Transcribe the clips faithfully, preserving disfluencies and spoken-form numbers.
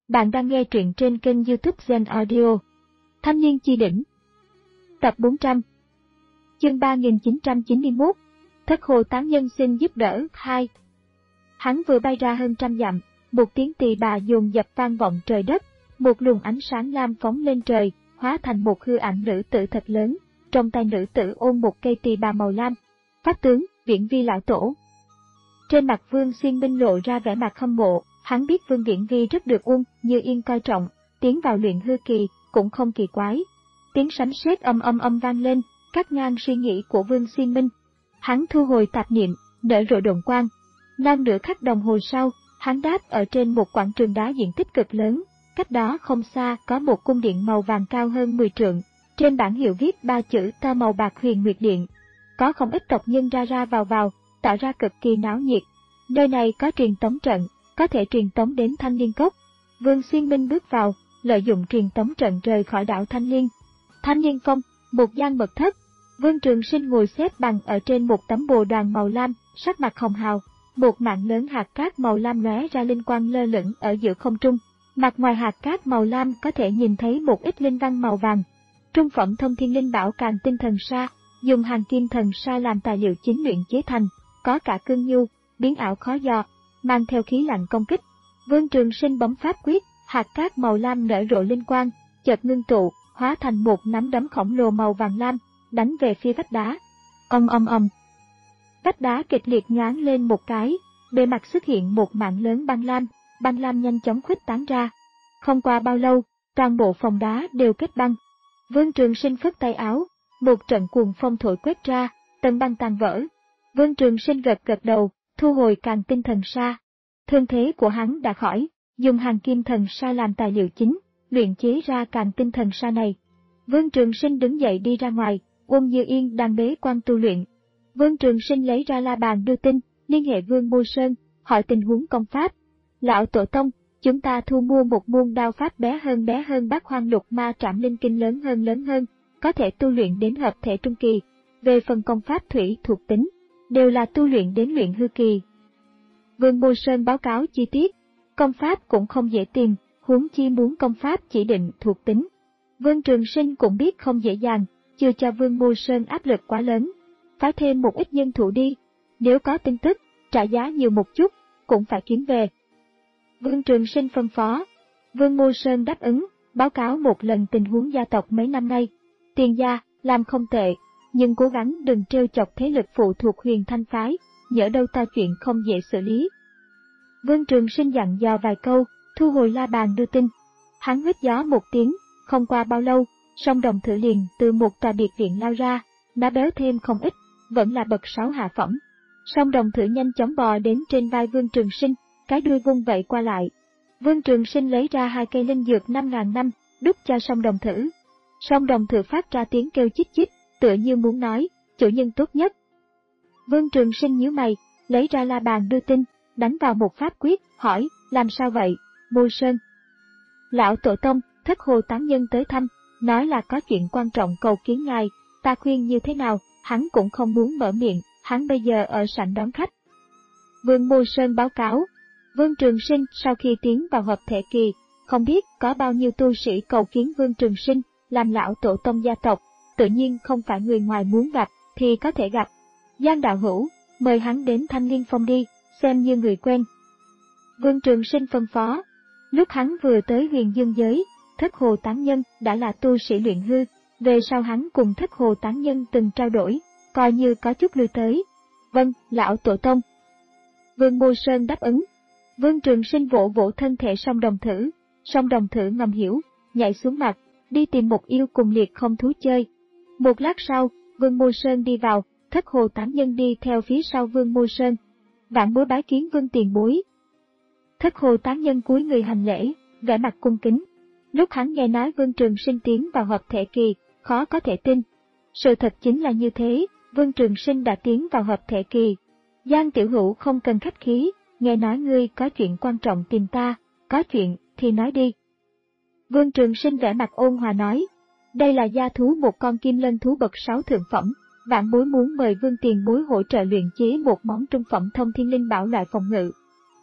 Bạn đang nghe truyện trên kênh YouTube Zen Audio. Thanh niên chi đỉnh. Tập bốn trăm. Chương ba nghìn chín trăm chín mươi mốt. Thất hồ tán nhân xin giúp đỡ hai. Hắn vừa bay ra hơn trăm dặm, một tiếng tỳ bà dồn dập vang vọng trời đất, một luồng ánh sáng lam phóng lên trời, hóa thành một hư ảnh nữ tử thật lớn, trong tay nữ tử ôm một cây tỳ bà màu lam. Pháp tướng, Viễn Vi lão tổ. Trên mặt Vương Xuyên Minh lộ ra vẻ mặt hâm mộ. Hắn biết Vương Viễn Vi rất được Uông Như Yên coi trọng, tiến vào luyện hư kỳ cũng không kỳ quái. Tiếng sấm sét âm âm âm vang lên, cắt ngang suy nghĩ của Vương Xuyên Minh. Hắn thu hồi tạp niệm, nở rộ độn quang. Non nửa khắc đồng hồ sau, hắn đáp ở trên một quảng trường đá diện tích cực lớn, cách đó không xa có một cung điện màu vàng cao hơn mười trượng, trên bảng hiệu viết ba chữ to màu bạc Huyền Nguyệt Điện. Có không ít tộc nhân ra ra vào vào, tạo ra cực kỳ náo nhiệt. Nơi này có truyền tống trận, có thể truyền tống đến Thanh Liên Cốc. Vương Xuyên Minh bước vào, lợi dụng truyền tống trận rời khỏi đảo Thanh Liên. Thanh Liên Phong, một gian mật thất. Vương Trường Sinh ngồi xếp bằng ở trên một tấm bồ đoàn màu lam, sắc mặt hồng hào. Một mảng lớn hạt cát màu lam lóe ra linh quang lơ lửng ở giữa không trung. Mặt ngoài hạt cát màu lam có thể nhìn thấy một ít linh văn màu vàng. Trung phẩm thông thiên linh bảo Càn Tinh Thần Sa, dùng hàng kim thần sa làm tài liệu chính luyện chế thành, có cả cương nhu, biến ảo khó dò, mang theo khí lạnh công kích. Vương Trường Sinh bấm pháp quyết, hạt cát màu lam nở rộ linh quang, chợt ngưng tụ, hóa thành một nắm đấm khổng lồ màu vàng lam, đánh về phía vách đá. Ầm ầm ầm. Vách đá kịch liệt nhoáng lên một cái, bề mặt xuất hiện một mảng lớn băng lam, băng lam nhanh chóng khuếch tán ra. Không qua bao lâu, toàn bộ phòng đá đều kết băng. Vương Trường Sinh phất tay áo, một trận cuồng phong thổi quét ra, tầng băng tan vỡ. Vương Trường Sinh gật gật đầu, thu hồi Càn Tinh Thần Sa. Thương thế của hắn đã khỏi, dùng hàng kim thần sa làm tài liệu chính, luyện chế ra Càn Tinh Thần Sa này. Vương Trường Sinh đứng dậy đi ra ngoài, Uông Như Yên đang bế quan tu luyện. Vương Trường Sinh lấy ra la bàn đưa tin, liên hệ Vương Mô Sơn, hỏi tình huống công pháp. Lão Tổ Tông, chúng ta thu mua một môn đao pháp bé hơn bé hơn Bát Hoang Lục Ma Trảm Linh Kinh lớn hơn lớn hơn, có thể tu luyện đến hợp thể trung kỳ. Về phần công pháp thủy thuộc tính, đều là tu luyện đến luyện hư kỳ. Vương Mô Sơn báo cáo chi tiết, công pháp cũng không dễ tìm, huống chi muốn công pháp chỉ định thuộc tính. Vương Trường Sinh cũng biết không dễ dàng, chưa cho Vương Mô Sơn áp lực quá lớn. Phái thêm một ít nhân thủ đi, nếu có tin tức, trả giá nhiều một chút, cũng phải kiếm về. Vương Trường Sinh phân phó. Vương Mô Sơn đáp ứng, báo cáo một lần tình huống gia tộc mấy năm nay. Tiền gia, làm không tệ, nhưng cố gắng đừng trêu chọc thế lực phụ thuộc Huyền Thanh phái, nhỡ đâu ta chuyện không dễ xử lý. Vương Trường Sinh dặn dò vài câu, thu hồi la bàn đưa tin. Hắn huýt gió một tiếng, không qua bao lâu, song đồng thử liền từ một tòa biệt viện lao ra, nó béo thêm không ít, vẫn là bậc sáu hạ phẩm. Song đồng thử nhanh chóng bò đến trên vai Vương Trường Sinh, cái đuôi vung vẩy qua lại. Vương Trường Sinh lấy ra hai cây linh dược năm ngàn năm, đút cho song đồng thử. Song đồng thử phát ra tiếng kêu chích chích, tựa như muốn nói, chủ nhân tốt nhất. Vương Trường Sinh nhíu mày, lấy ra la bàn đưa tin, đánh vào một pháp quyết, hỏi, làm sao vậy, Mô Sơn? Lão Tổ Tông, Thất Hồ tán nhân tới thăm, nói là có chuyện quan trọng cầu kiến ngài, ta khuyên như thế nào, hắn cũng không muốn mở miệng, hắn bây giờ ở sảnh đón khách. Vương Mô Sơn báo cáo, Vương Trường Sinh sau khi tiến vào hợp thể kỳ, không biết có bao nhiêu tu sĩ cầu kiến Vương Trường Sinh, làm lão tổ tông gia tộc, tự nhiên không phải người ngoài muốn gặp, thì có thể gặp. Giang đạo hữu, mời hắn đến Thanh Liên Phong đi, xem như người quen. Vương Trường Sinh phân phó. Lúc hắn vừa tới Huyền Dương giới, Thất Hồ tán nhân đã là tu sĩ luyện hư, về sau hắn cùng Thất Hồ tán nhân từng trao đổi, coi như có chút lưu tới. Vâng, lão tổ tông. Vương Mô Sơn đáp ứng. Vương Trường Sinh vỗ vỗ thân thể song đồng thử, song đồng thử ngầm hiểu, nhảy xuống mặt, đi tìm một yêu cùng liệt không thú chơi. Một lát sau, Vương Mô Sơn đi vào, Thất Hồ tán nhân đi theo phía sau Vương Mô Sơn. Vạn bối bái kiến Vương tiền bối. Thất Hồ tán nhân cúi người hành lễ, vẻ mặt cung kính. Lúc hắn nghe nói Vương Trường Sinh tiến vào hợp thể kỳ, khó có thể tin. Sự thật chính là như thế, Vương Trường Sinh đã tiến vào hợp thể kỳ. Giang tiểu hữu không cần khách khí, nghe nói ngươi có chuyện quan trọng tìm ta, có chuyện thì nói đi. Vương Trường Sinh vẻ mặt ôn hòa nói, đây là gia thú một con kim lân thú bậc sáu thượng phẩm, vạn bối muốn mời Vương tiền bối hỗ trợ luyện chế một món trung phẩm thông thiên linh bảo loại phòng ngự.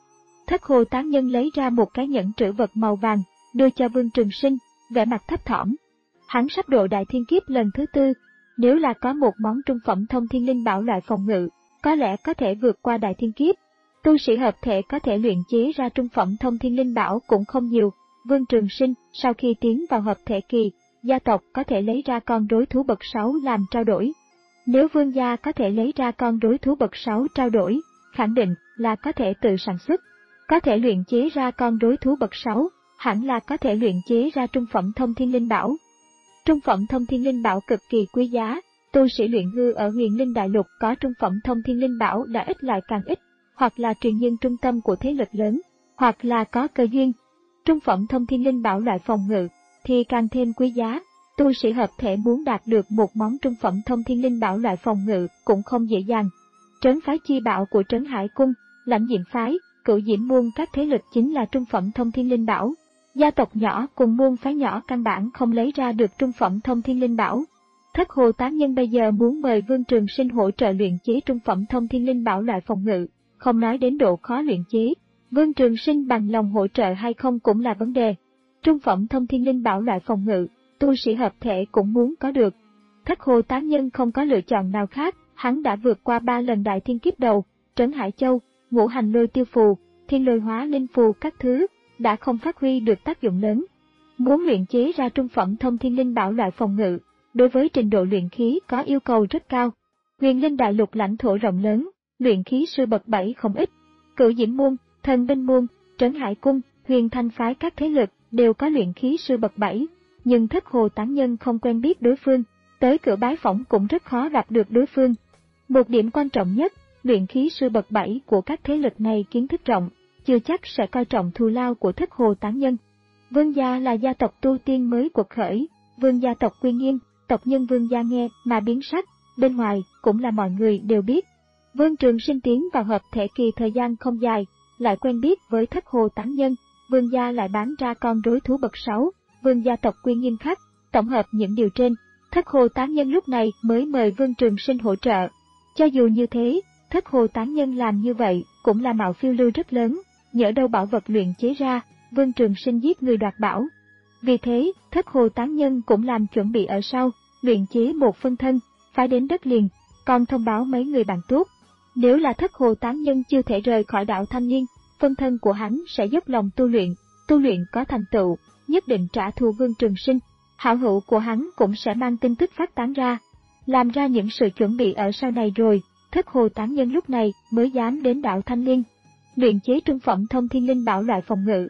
Thất Hồ Tán Nhân lấy ra một cái nhẫn trữ vật màu vàng, đưa cho Vương Trường Sinh, vẻ mặt thấp thỏm. Hắn sắp độ đại thiên kiếp lần thứ tư, nếu là có một món trung phẩm thông thiên linh bảo loại phòng ngự, có lẽ có thể vượt qua đại thiên kiếp. Tu sĩ hợp thể có thể luyện chế ra trung phẩm thông thiên linh bảo cũng không nhiều. Vương Trường Sinh, sau khi tiến vào hợp thể kỳ, gia tộc có thể lấy ra con đối thú bậc sáu làm trao đổi. Nếu vương gia có thể lấy ra con đối thú bậc sáu trao đổi, khẳng định là có thể tự sản xuất. Có thể luyện chế ra con đối thú bậc sáu, hẳn là có thể luyện chế ra trung phẩm thông thiên linh bảo. Trung phẩm thông thiên linh bảo cực kỳ quý giá, tu sĩ luyện hư ở Huyền Linh Đại Lục có trung phẩm thông thiên linh bảo đã ít lại càng ít, hoặc là truyền nhân trung tâm của thế lực lớn, hoặc là có cơ duyên. Trung phẩm thông thiên linh bảo loại phòng ngự thì càng thêm quý giá, tu sĩ hợp thể muốn đạt được một món trung phẩm thông thiên linh bảo loại phòng ngự cũng không dễ dàng. Trấn phái chi bảo của Trấn Hải Cung, Lãnh Diễm phái, Cửu Diễm môn các thế lực chính là trung phẩm thông thiên linh bảo. Gia tộc nhỏ cùng môn phái nhỏ căn bản không lấy ra được trung phẩm thông thiên linh bảo. Thất Hồ Tán Nhân bây giờ muốn mời Vương Trường Sinh hỗ trợ luyện chế trung phẩm thông thiên linh bảo loại phòng ngự, không nói đến độ khó luyện chế. Vương Trường Sinh bằng lòng hỗ trợ hay không cũng là vấn đề. Trung phẩm thông thiên linh bảo loại phòng ngự, tu sĩ hợp thể cũng muốn có được. Thất Hồ Tán Nhân không có lựa chọn nào khác, hắn đã vượt qua ba lần đại thiên kiếp đầu, Trấn Hải Châu, Ngũ Hành Lôi Tiêu Phù, Thiên Lôi Hóa Linh Phù các thứ, đã không phát huy được tác dụng lớn. Muốn luyện chế ra trung phẩm thông thiên linh bảo loại phòng ngự, đối với trình độ luyện khí có yêu cầu rất cao. Huyền Linh Đại Lục lãnh thổ rộng lớn, luyện khí sư bậc bảy không ít. Cửu Diễm môn, Thần Binh môn, Trấn Hải cung, Huyền Thanh phái các thế lực đều có luyện khí sư bậc bảy, nhưng Thất Hồ Tán Nhân không quen biết đối phương, tới cửa bái phỏng cũng rất khó gặp được đối phương. Một điểm quan trọng nhất, luyện khí sư bậc bảy của các thế lực này kiến thức rộng, chưa chắc sẽ coi trọng thù lao của Thất Hồ Tán Nhân. Vương gia là gia tộc tu tiên mới quật khởi, vương gia tộc uy nghiêm, tộc nhân vương gia nghe mà biến sắc, bên ngoài cũng là mọi người đều biết. Vương Trường Sinh tiến vào hợp thể kỳ thời gian không dài, lại quen biết với Thất Hồ Tán Nhân, vương gia lại bán ra con đối thú bậc sáu, vương gia tộc quy nghiêm khắc, tổng hợp những điều trên, Thất Hồ Tán Nhân lúc này mới mời Vương Trường Sinh hỗ trợ. Cho dù như thế, Thất Hồ Tán Nhân làm như vậy cũng là mạo phiêu lưu rất lớn, nhỡ đâu bảo vật luyện chế ra, Vương Trường Sinh giết người đoạt bảo. Vì thế, Thất Hồ Tán Nhân cũng làm chuẩn bị ở sau, luyện chế một phân thân, phải đến đất liền, còn thông báo mấy người bạn tốt. Nếu là Thất Hồ Tán Nhân chưa thể rời khỏi đạo Thanh Niên, phân thân của hắn sẽ dốc lòng tu luyện, tu luyện có thành tựu, nhất định trả thù Vương Trường Sinh. Hảo hữu của hắn cũng sẽ mang tin tức phát tán ra, làm ra những sự chuẩn bị ở sau này rồi, Thất Hồ Tán Nhân lúc này mới dám đến đạo Thanh Niên, luyện chế trung phẩm thông thiên linh bảo loại phòng ngự.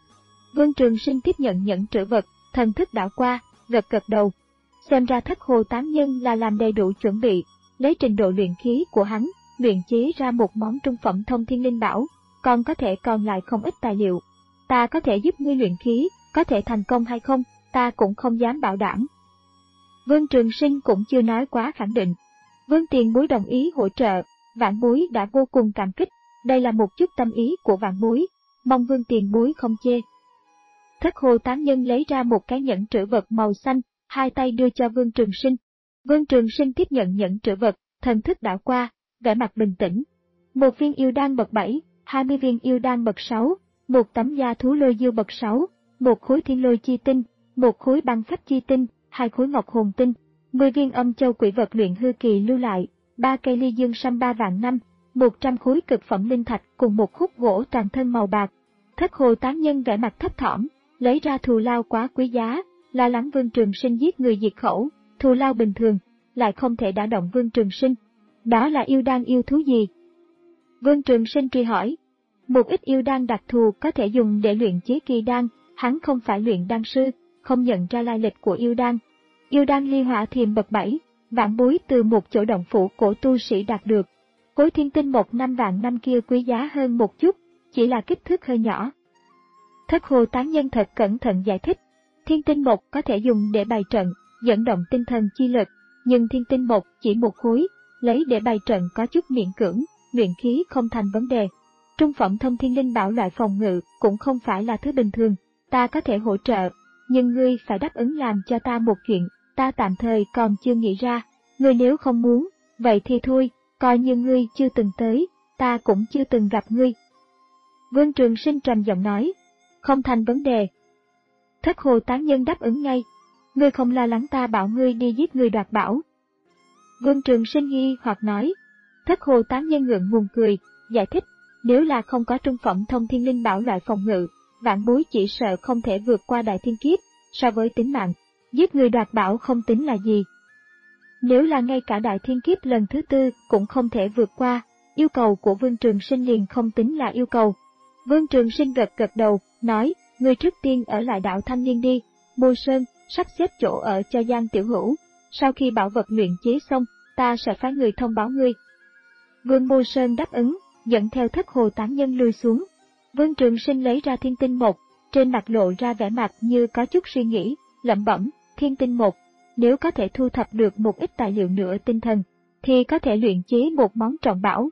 Vương Trường Sinh tiếp nhận nhẫn trữ vật, thần thức đảo qua, gật gật đầu. Xem ra Thất Hồ Tán Nhân là làm đầy đủ chuẩn bị, lấy trình độ luyện khí của hắn, luyện chế ra một món trung phẩm thông thiên linh bảo, còn có thể còn lại không ít tài liệu. Ta có thể giúp ngươi luyện khí, có thể thành công hay không, ta cũng không dám bảo đảm. Vương Trường Sinh cũng chưa nói quá khẳng định. Vương Tiền Bối đồng ý hỗ trợ, Vạn Bối đã vô cùng cảm kích, đây là một chút tâm ý của Vạn Bối, mong Vương Tiền Bối không chê. Thất Hồ Tán Nhân lấy ra một cái nhẫn trữ vật màu xanh, hai tay đưa cho Vương Trường Sinh. Vương Trường Sinh tiếp nhận nhẫn trữ vật, thần thức đảo qua, vẻ mặt bình tĩnh. Một viên yêu đan bậc bảy, hai mươi viên yêu đan bậc sáu, một tấm da thú lôi diêu bậc sáu, một khối thiên lôi chi tinh, một khối băng phách chi tinh, hai khối ngọc hồn tinh, mười viên âm châu quỷ vật luyện hư kỳ lưu lại, ba cây ly dương sâm ba vạn năm, một trăm khối cực phẩm linh thạch cùng một khúc gỗ toàn thân màu bạc. Thất Hồ Tán Nhân vẻ mặt thấp thỏm, lấy ra thù lao quá quý giá, lo lắng Vương Trường Sinh giết người diệt khẩu, thù lao bình thường, lại không thể đả động Vương Trường Sinh. Đó là yêu đan yêu thú gì? Vương Trường Sinh truy hỏi. Một ít yêu đan đặc thù có thể dùng để luyện chế kỳ đan, hắn không phải luyện đan sư, không nhận ra lai lịch của yêu đan. Yêu đan ly hỏa thiềm bậc bảy, Vạn Bối từ một chỗ động phủ cổ tu sĩ đạt được. Khối thiên tinh một năm vạn năm kia quý giá hơn một chút, chỉ là kích thước hơi nhỏ. Thất Hồ Tán Nhân thật cẩn thận giải thích. Thiên tinh một có thể dùng để bày trận, dẫn động tinh thần chi lực, nhưng thiên tinh một chỉ một khối, lấy để bày trận có chút miễn cưỡng, luyện khí không thành vấn đề. Trung phẩm thông thiên linh bảo loại phòng ngự cũng không phải là thứ bình thường, ta có thể hỗ trợ, nhưng ngươi phải đáp ứng làm cho ta một chuyện, ta tạm thời còn chưa nghĩ ra, ngươi nếu không muốn, vậy thì thôi, coi như ngươi chưa từng tới, ta cũng chưa từng gặp ngươi. Vương Trường Sinh trầm giọng nói, không thành vấn đề. Thất Hồ tán nhân đáp ứng ngay, ngươi không lo lắng ta bảo ngươi đi giết người đoạt bảo. Vương Trường Sinh nghi hoặc nói, Thất Hồ tán nhân ngượng ngùng cười, giải thích, nếu là không có trung phẩm thông thiên linh bảo loại phòng ngự, vạn bối chỉ sợ không thể vượt qua đại thiên kiếp, so với tính mạng, giết người đoạt bảo không tính là gì. Nếu là ngay cả đại thiên kiếp lần thứ tư cũng không thể vượt qua, yêu cầu của Vương Trường Sinh liền không tính là yêu cầu. Vương Trường Sinh gật gật đầu, nói, ngươi trước tiên ở lại đảo Thanh Liên đi, Mô Sơn, sắp xếp chỗ ở cho Giang Tiểu Hữu, sau khi bảo vật luyện chế xong, ta sẽ phái người thông báo ngươi. Vương Mô Sơn đáp ứng, dẫn theo Thất Hồ tán nhân lui xuống. Vương Trường Sinh lấy ra thiên tinh một, trên mặt lộ ra vẻ mặt như có chút suy nghĩ, lẩm bẩm, thiên tinh một, nếu có thể thu thập được một ít tài liệu nữa tinh thần, thì có thể luyện chế một món trọng bảo.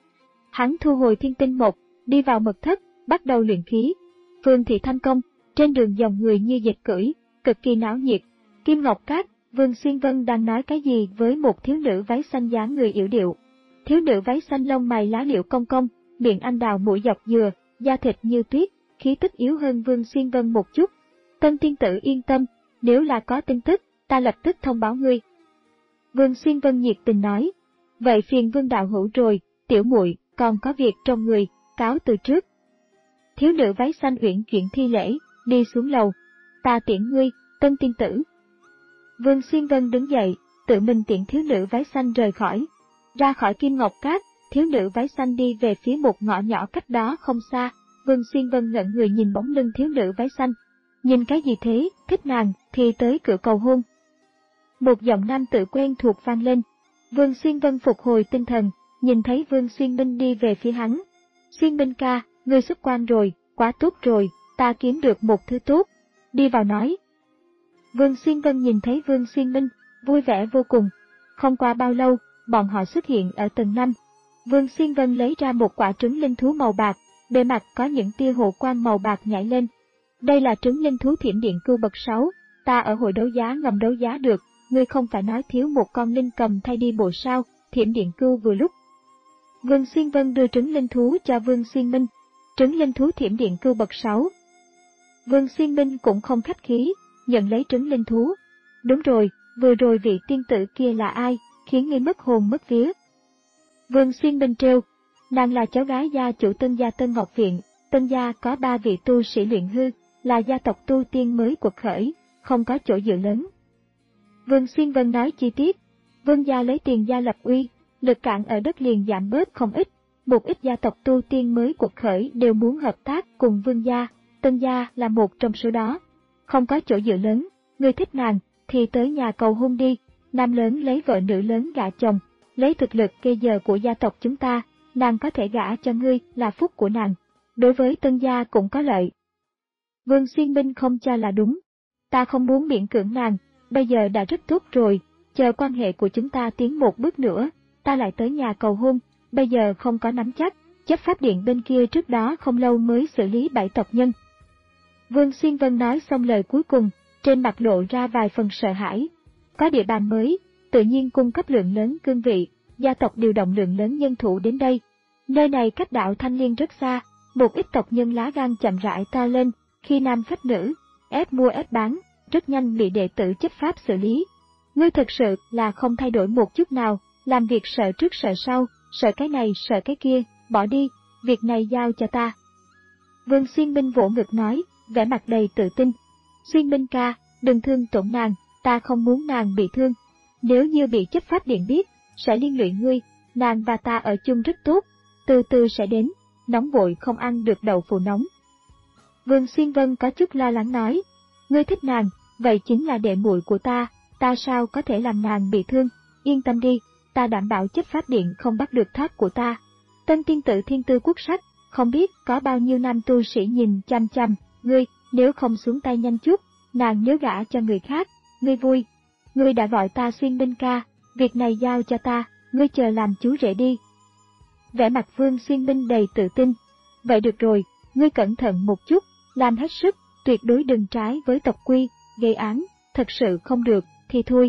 Hắn thu hồi thiên tinh một, đi vào mật thất, bắt đầu luyện khí. Phương thị Thanh Công, trên đường dòng người như dịch cưỡi, cực kỳ náo nhiệt. Kim Ngọc Cát, Vương Xuyên Vân đang nói cái gì với một thiếu nữ váy xanh dáng người yểu điệu. Thiếu nữ váy xanh lông mày lá liễu cong cong, miệng anh đào mũi dọc dừa, da thịt như tuyết, khí tức yếu hơn Vương Xuyên Vân một chút. Tân tiên tử yên tâm, nếu là có tin tức, ta lập tức thông báo ngươi. Vương Xuyên Vân nhiệt tình nói, vậy phiền Vương đạo hữu rồi, tiểu muội còn có việc trong người, cáo từ trước. Thiếu nữ váy xanh uyển chuyển thi lễ, đi xuống lầu. Ta tiễn ngươi, tân tiên tử. Vương Xuyên Vân đứng dậy, tự mình tiễn thiếu nữ váy xanh rời khỏi. Ra khỏi Kim Ngọc Cát, thiếu nữ váy xanh đi về phía một ngõ nhỏ cách đó không xa. Vương Xuyên Vân ngẩn người nhìn bóng lưng thiếu nữ váy xanh. Nhìn cái gì thế, thích nàng, thì tới cửa cầu hôn. Một giọng nam tự quen thuộc vang lên. Vương Xuyên Vân phục hồi tinh thần, nhìn thấy Vương Xuyên Minh đi về phía hắn. Xuyên Minh ca, ngươi xuất quan rồi, quá tốt rồi, ta kiếm được một thứ tốt. Đi vào nói. Vương Xuyên Vân nhìn thấy Vương Xuyên Minh, vui vẻ vô cùng. Không qua bao lâu, bọn họ xuất hiện ở tầng năm. Vương Xuyên Vân lấy ra một quả trứng linh thú màu bạc, bề mặt có những tia hồ quang màu bạc nhảy lên. Đây là trứng linh thú thiểm điện cưu bậc sáu, ta ở hội đấu giá ngầm đấu giá được, ngươi không phải nói thiếu một con linh cầm thay đi bộ sao, thiểm điện cưu vừa lúc. Vương Xuyên Vân đưa trứng linh thú cho Vương Xuyên Minh, trứng linh thú thiểm điện cưu bậc sáu. Vương Xuyên Minh cũng không khách khí, nhận lấy trứng linh thú. Đúng rồi, vừa rồi vị tiên tử kia là ai, khiến ngươi mất hồn mất vía. Vương Xuyên Minh trêu, nàng là cháu gái gia chủ Tân gia Tân Ngọc Viện, Tân gia có ba vị tu sĩ luyện hư, là gia tộc tu tiên mới quật khởi, không có chỗ dựa lớn. Vương Xuyên Vân nói chi tiết, Vương gia lấy tiền gia lập uy, lực cản ở đất liền giảm bớt không ít, một ít gia tộc tu tiên mới quật khởi đều muốn hợp tác cùng Vương gia, Tân gia là một trong số đó. Không có chỗ dựa lớn, ngươi thích nàng, thì tới nhà cầu hôn đi, nam lớn lấy vợ nữ lớn gả chồng, lấy thực lực cây giờ của gia tộc chúng ta, nàng có thể gả cho ngươi là phúc của nàng, đối với Tân gia cũng có lợi. Vương Xuyên Minh không cho là đúng, ta không muốn miễn cưỡng nàng, bây giờ đã rất tốt rồi, chờ quan hệ của chúng ta tiến một bước nữa, ta lại tới nhà cầu hôn, bây giờ không có nắm chắc, chấp pháp điện bên kia trước đó không lâu mới xử lý bảy tộc nhân. Vương Xuyên Vân nói xong lời cuối cùng, trên mặt lộ ra vài phần sợ hãi. Có địa bàn mới, tự nhiên cung cấp lượng lớn cương vị, gia tộc điều động lượng lớn nhân thủ đến đây. Nơi này cách đảo Thanh Liên rất xa, một ít tộc nhân lá gan chậm rãi to lên, khi nam phách nữ, ép mua ép bán, rất nhanh bị đệ tử chấp pháp xử lý. Ngươi thực sự là không thay đổi một chút nào, làm việc sợ trước sợ sau, sợ cái này sợ cái kia, bỏ đi, việc này giao cho ta. Vương Xuyên Minh vỗ ngực nói, vẻ mặt đầy tự tin. Xuyên Minh ca, đừng thương tổn nàng, ta không muốn nàng bị thương. Nếu như bị chấp pháp điện biết, sẽ liên lụy ngươi, nàng và ta ở chung rất tốt, từ từ sẽ đến, nóng vội không ăn được đậu phụ nóng. Vương Xuyên Vân có chút lo lắng nói, ngươi thích nàng, vậy chính là đệ muội của ta, ta sao có thể làm nàng bị thương, yên tâm đi, ta đảm bảo chấp pháp điện không bắt được thác của ta. Tân tiên tử thiên tư quốc sắc, không biết có bao nhiêu nam tu sĩ nhìn chăm chăm, ngươi, nếu không xuống tay nhanh chút, nàng nếu gả cho người khác, ngươi vui. Ngươi đã gọi ta Xuyên Minh ca, việc này giao cho ta, ngươi chờ làm chú rể đi. Vẻ mặt Vương Xuyên Minh đầy tự tin. Vậy được rồi, ngươi cẩn thận một chút, làm hết sức, tuyệt đối đừng trái với tộc quy, gây án, thật sự không được, thì thôi.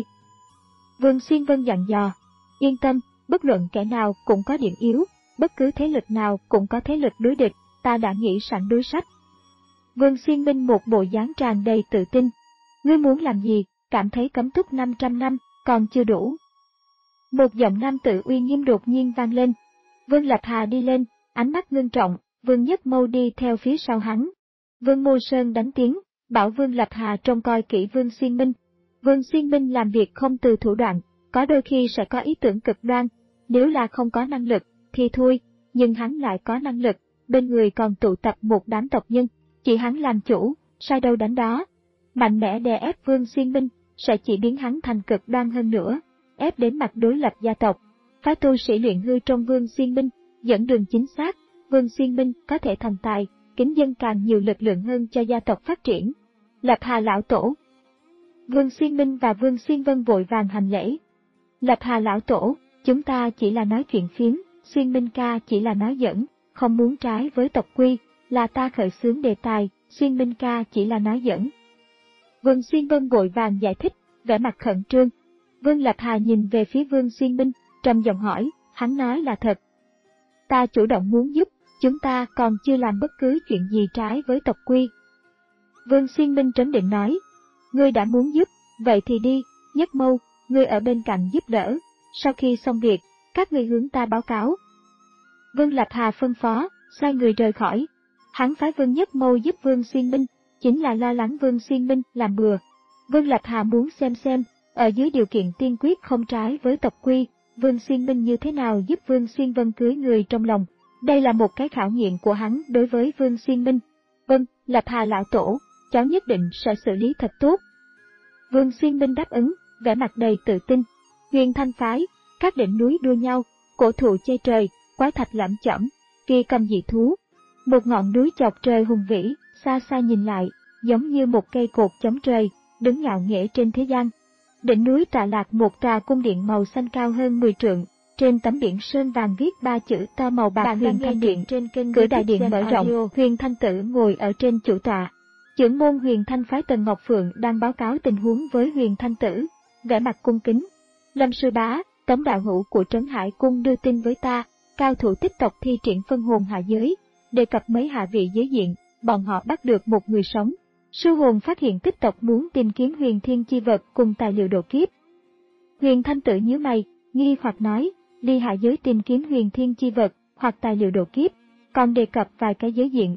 Vương Xuyên Vân dặn dò, yên tâm, bất luận kẻ nào cũng có điểm yếu, bất cứ thế lực nào cũng có thế lực đối địch, ta đã nghĩ sẵn đối sách. Vương Xuyên Minh một bộ dáng tràn đầy tự tin. Ngươi muốn làm gì, cảm thấy cấm túc năm trăm năm, còn chưa đủ. Một giọng nam tử uy nghiêm đột nhiên vang lên. Vương Lập Hà đi lên, ánh mắt ngưng trọng, Vương Nhất Mâu đi theo phía sau hắn. Vương Mô Sơn đánh tiếng, bảo Vương Lập Hà trông coi kỹ Vương Xuyên Minh. Vương Xuyên Minh làm việc không từ thủ đoạn, có đôi khi sẽ có ý tưởng cực đoan, nếu là không có năng lực, thì thôi, nhưng hắn lại có năng lực, bên người còn tụ tập một đám tộc nhân, chỉ hắn làm chủ, sai đâu đánh đó. Mạnh mẽ đè ép Vương Xuyên Minh, sẽ chỉ biến hắn thành cực đoan hơn nữa, ép đến mặt đối lập gia tộc. Phái tu sĩ luyện hư trong Vương Xuyên Minh, dẫn đường chính xác, Vương Xuyên Minh có thể thành tài, kính dân càng nhiều lực lượng hơn cho gia tộc phát triển. Lập Hà lão tổ. Vương Xuyên Minh và Vương Xuyên Vân vội vàng hành lễ. Lập Hà lão tổ, chúng ta chỉ là nói chuyện phiếm, Xuyên Minh ca chỉ là nói giỡn, không muốn trái với tộc quy, là ta khởi xướng đề tài, Xuyên Minh ca chỉ là nói giỡn. Vương Xuyên Vân vội vàng giải thích, vẻ mặt khẩn trương. Vương Lập Hà nhìn về phía Vương Xuyên Minh, trầm giọng hỏi, hắn nói là thật. Ta chủ động muốn giúp, chúng ta còn chưa làm bất cứ chuyện gì trái với tộc quy. Vương Xuyên Minh trấn định nói, ngươi đã muốn giúp, vậy thì đi, Nhất Mâu, ngươi ở bên cạnh giúp đỡ, sau khi xong việc, các ngươi hướng ta báo cáo. Vương Lập Hà phân phó, xoay người rời khỏi. Hắn phái Vương Nhất Mâu giúp Vương Xuyên Minh, chính là lo lắng Vương Xuyên Minh làm bừa. Vương Lập Hà muốn xem xem, ở dưới điều kiện tiên quyết không trái với tộc quy, Vương Xuyên Minh như thế nào giúp Vương Xuyên Vân cưới người trong lòng. Đây là một cái khảo nghiệm của hắn đối với Vương Xuyên Minh. Vâng, Lập Hà lão tổ, cháu nhất định sẽ xử lý thật tốt. Vương Xuyên Minh đáp ứng, vẻ mặt đầy tự tin. Huyền Thanh phái, các đỉnh núi đua nhau, cổ thụ che trời, quái thạch lẫm chẩm, kỳ cầm dị thú. Một ngọn núi chọc trời hùng vĩ, xa xa nhìn lại, giống như một cây cột chống trời, đứng ngạo nghễ trên thế gian. Đỉnh núi tọa lạc một tòa cung điện màu xanh cao hơn mười trượng, trên tấm biển sơn vàng viết ba chữ to màu bạc Huyền Thanh Điện. Trên kênh cửa đại điện mở rộng, Huyền Thanh Tử ngồi ở trên chủ tọa. Trưởng môn Huyền Thanh phái Tần Ngọc Phượng đang báo cáo tình huống với Huyền Thanh Tử, vẻ mặt cung kính. Lâm sư bá, tống đạo hữu của Trấn Hải Cung đưa tin với ta, cao thủ tích tộc thi triển phân hồn hạ giới, đề cập mấy hạ vị giới diện, bọn họ bắt được một người sống. Sư hồn phát hiện tích tộc muốn tìm kiếm huyền thiên chi vật cùng tài liệu độ kiếp. Huyền Thanh Tử nhíu mày, nghi hoặc nói, đi hạ giới tìm kiếm huyền thiên chi vật hoặc tài liệu độ kiếp, còn đề cập vài cái giới diện.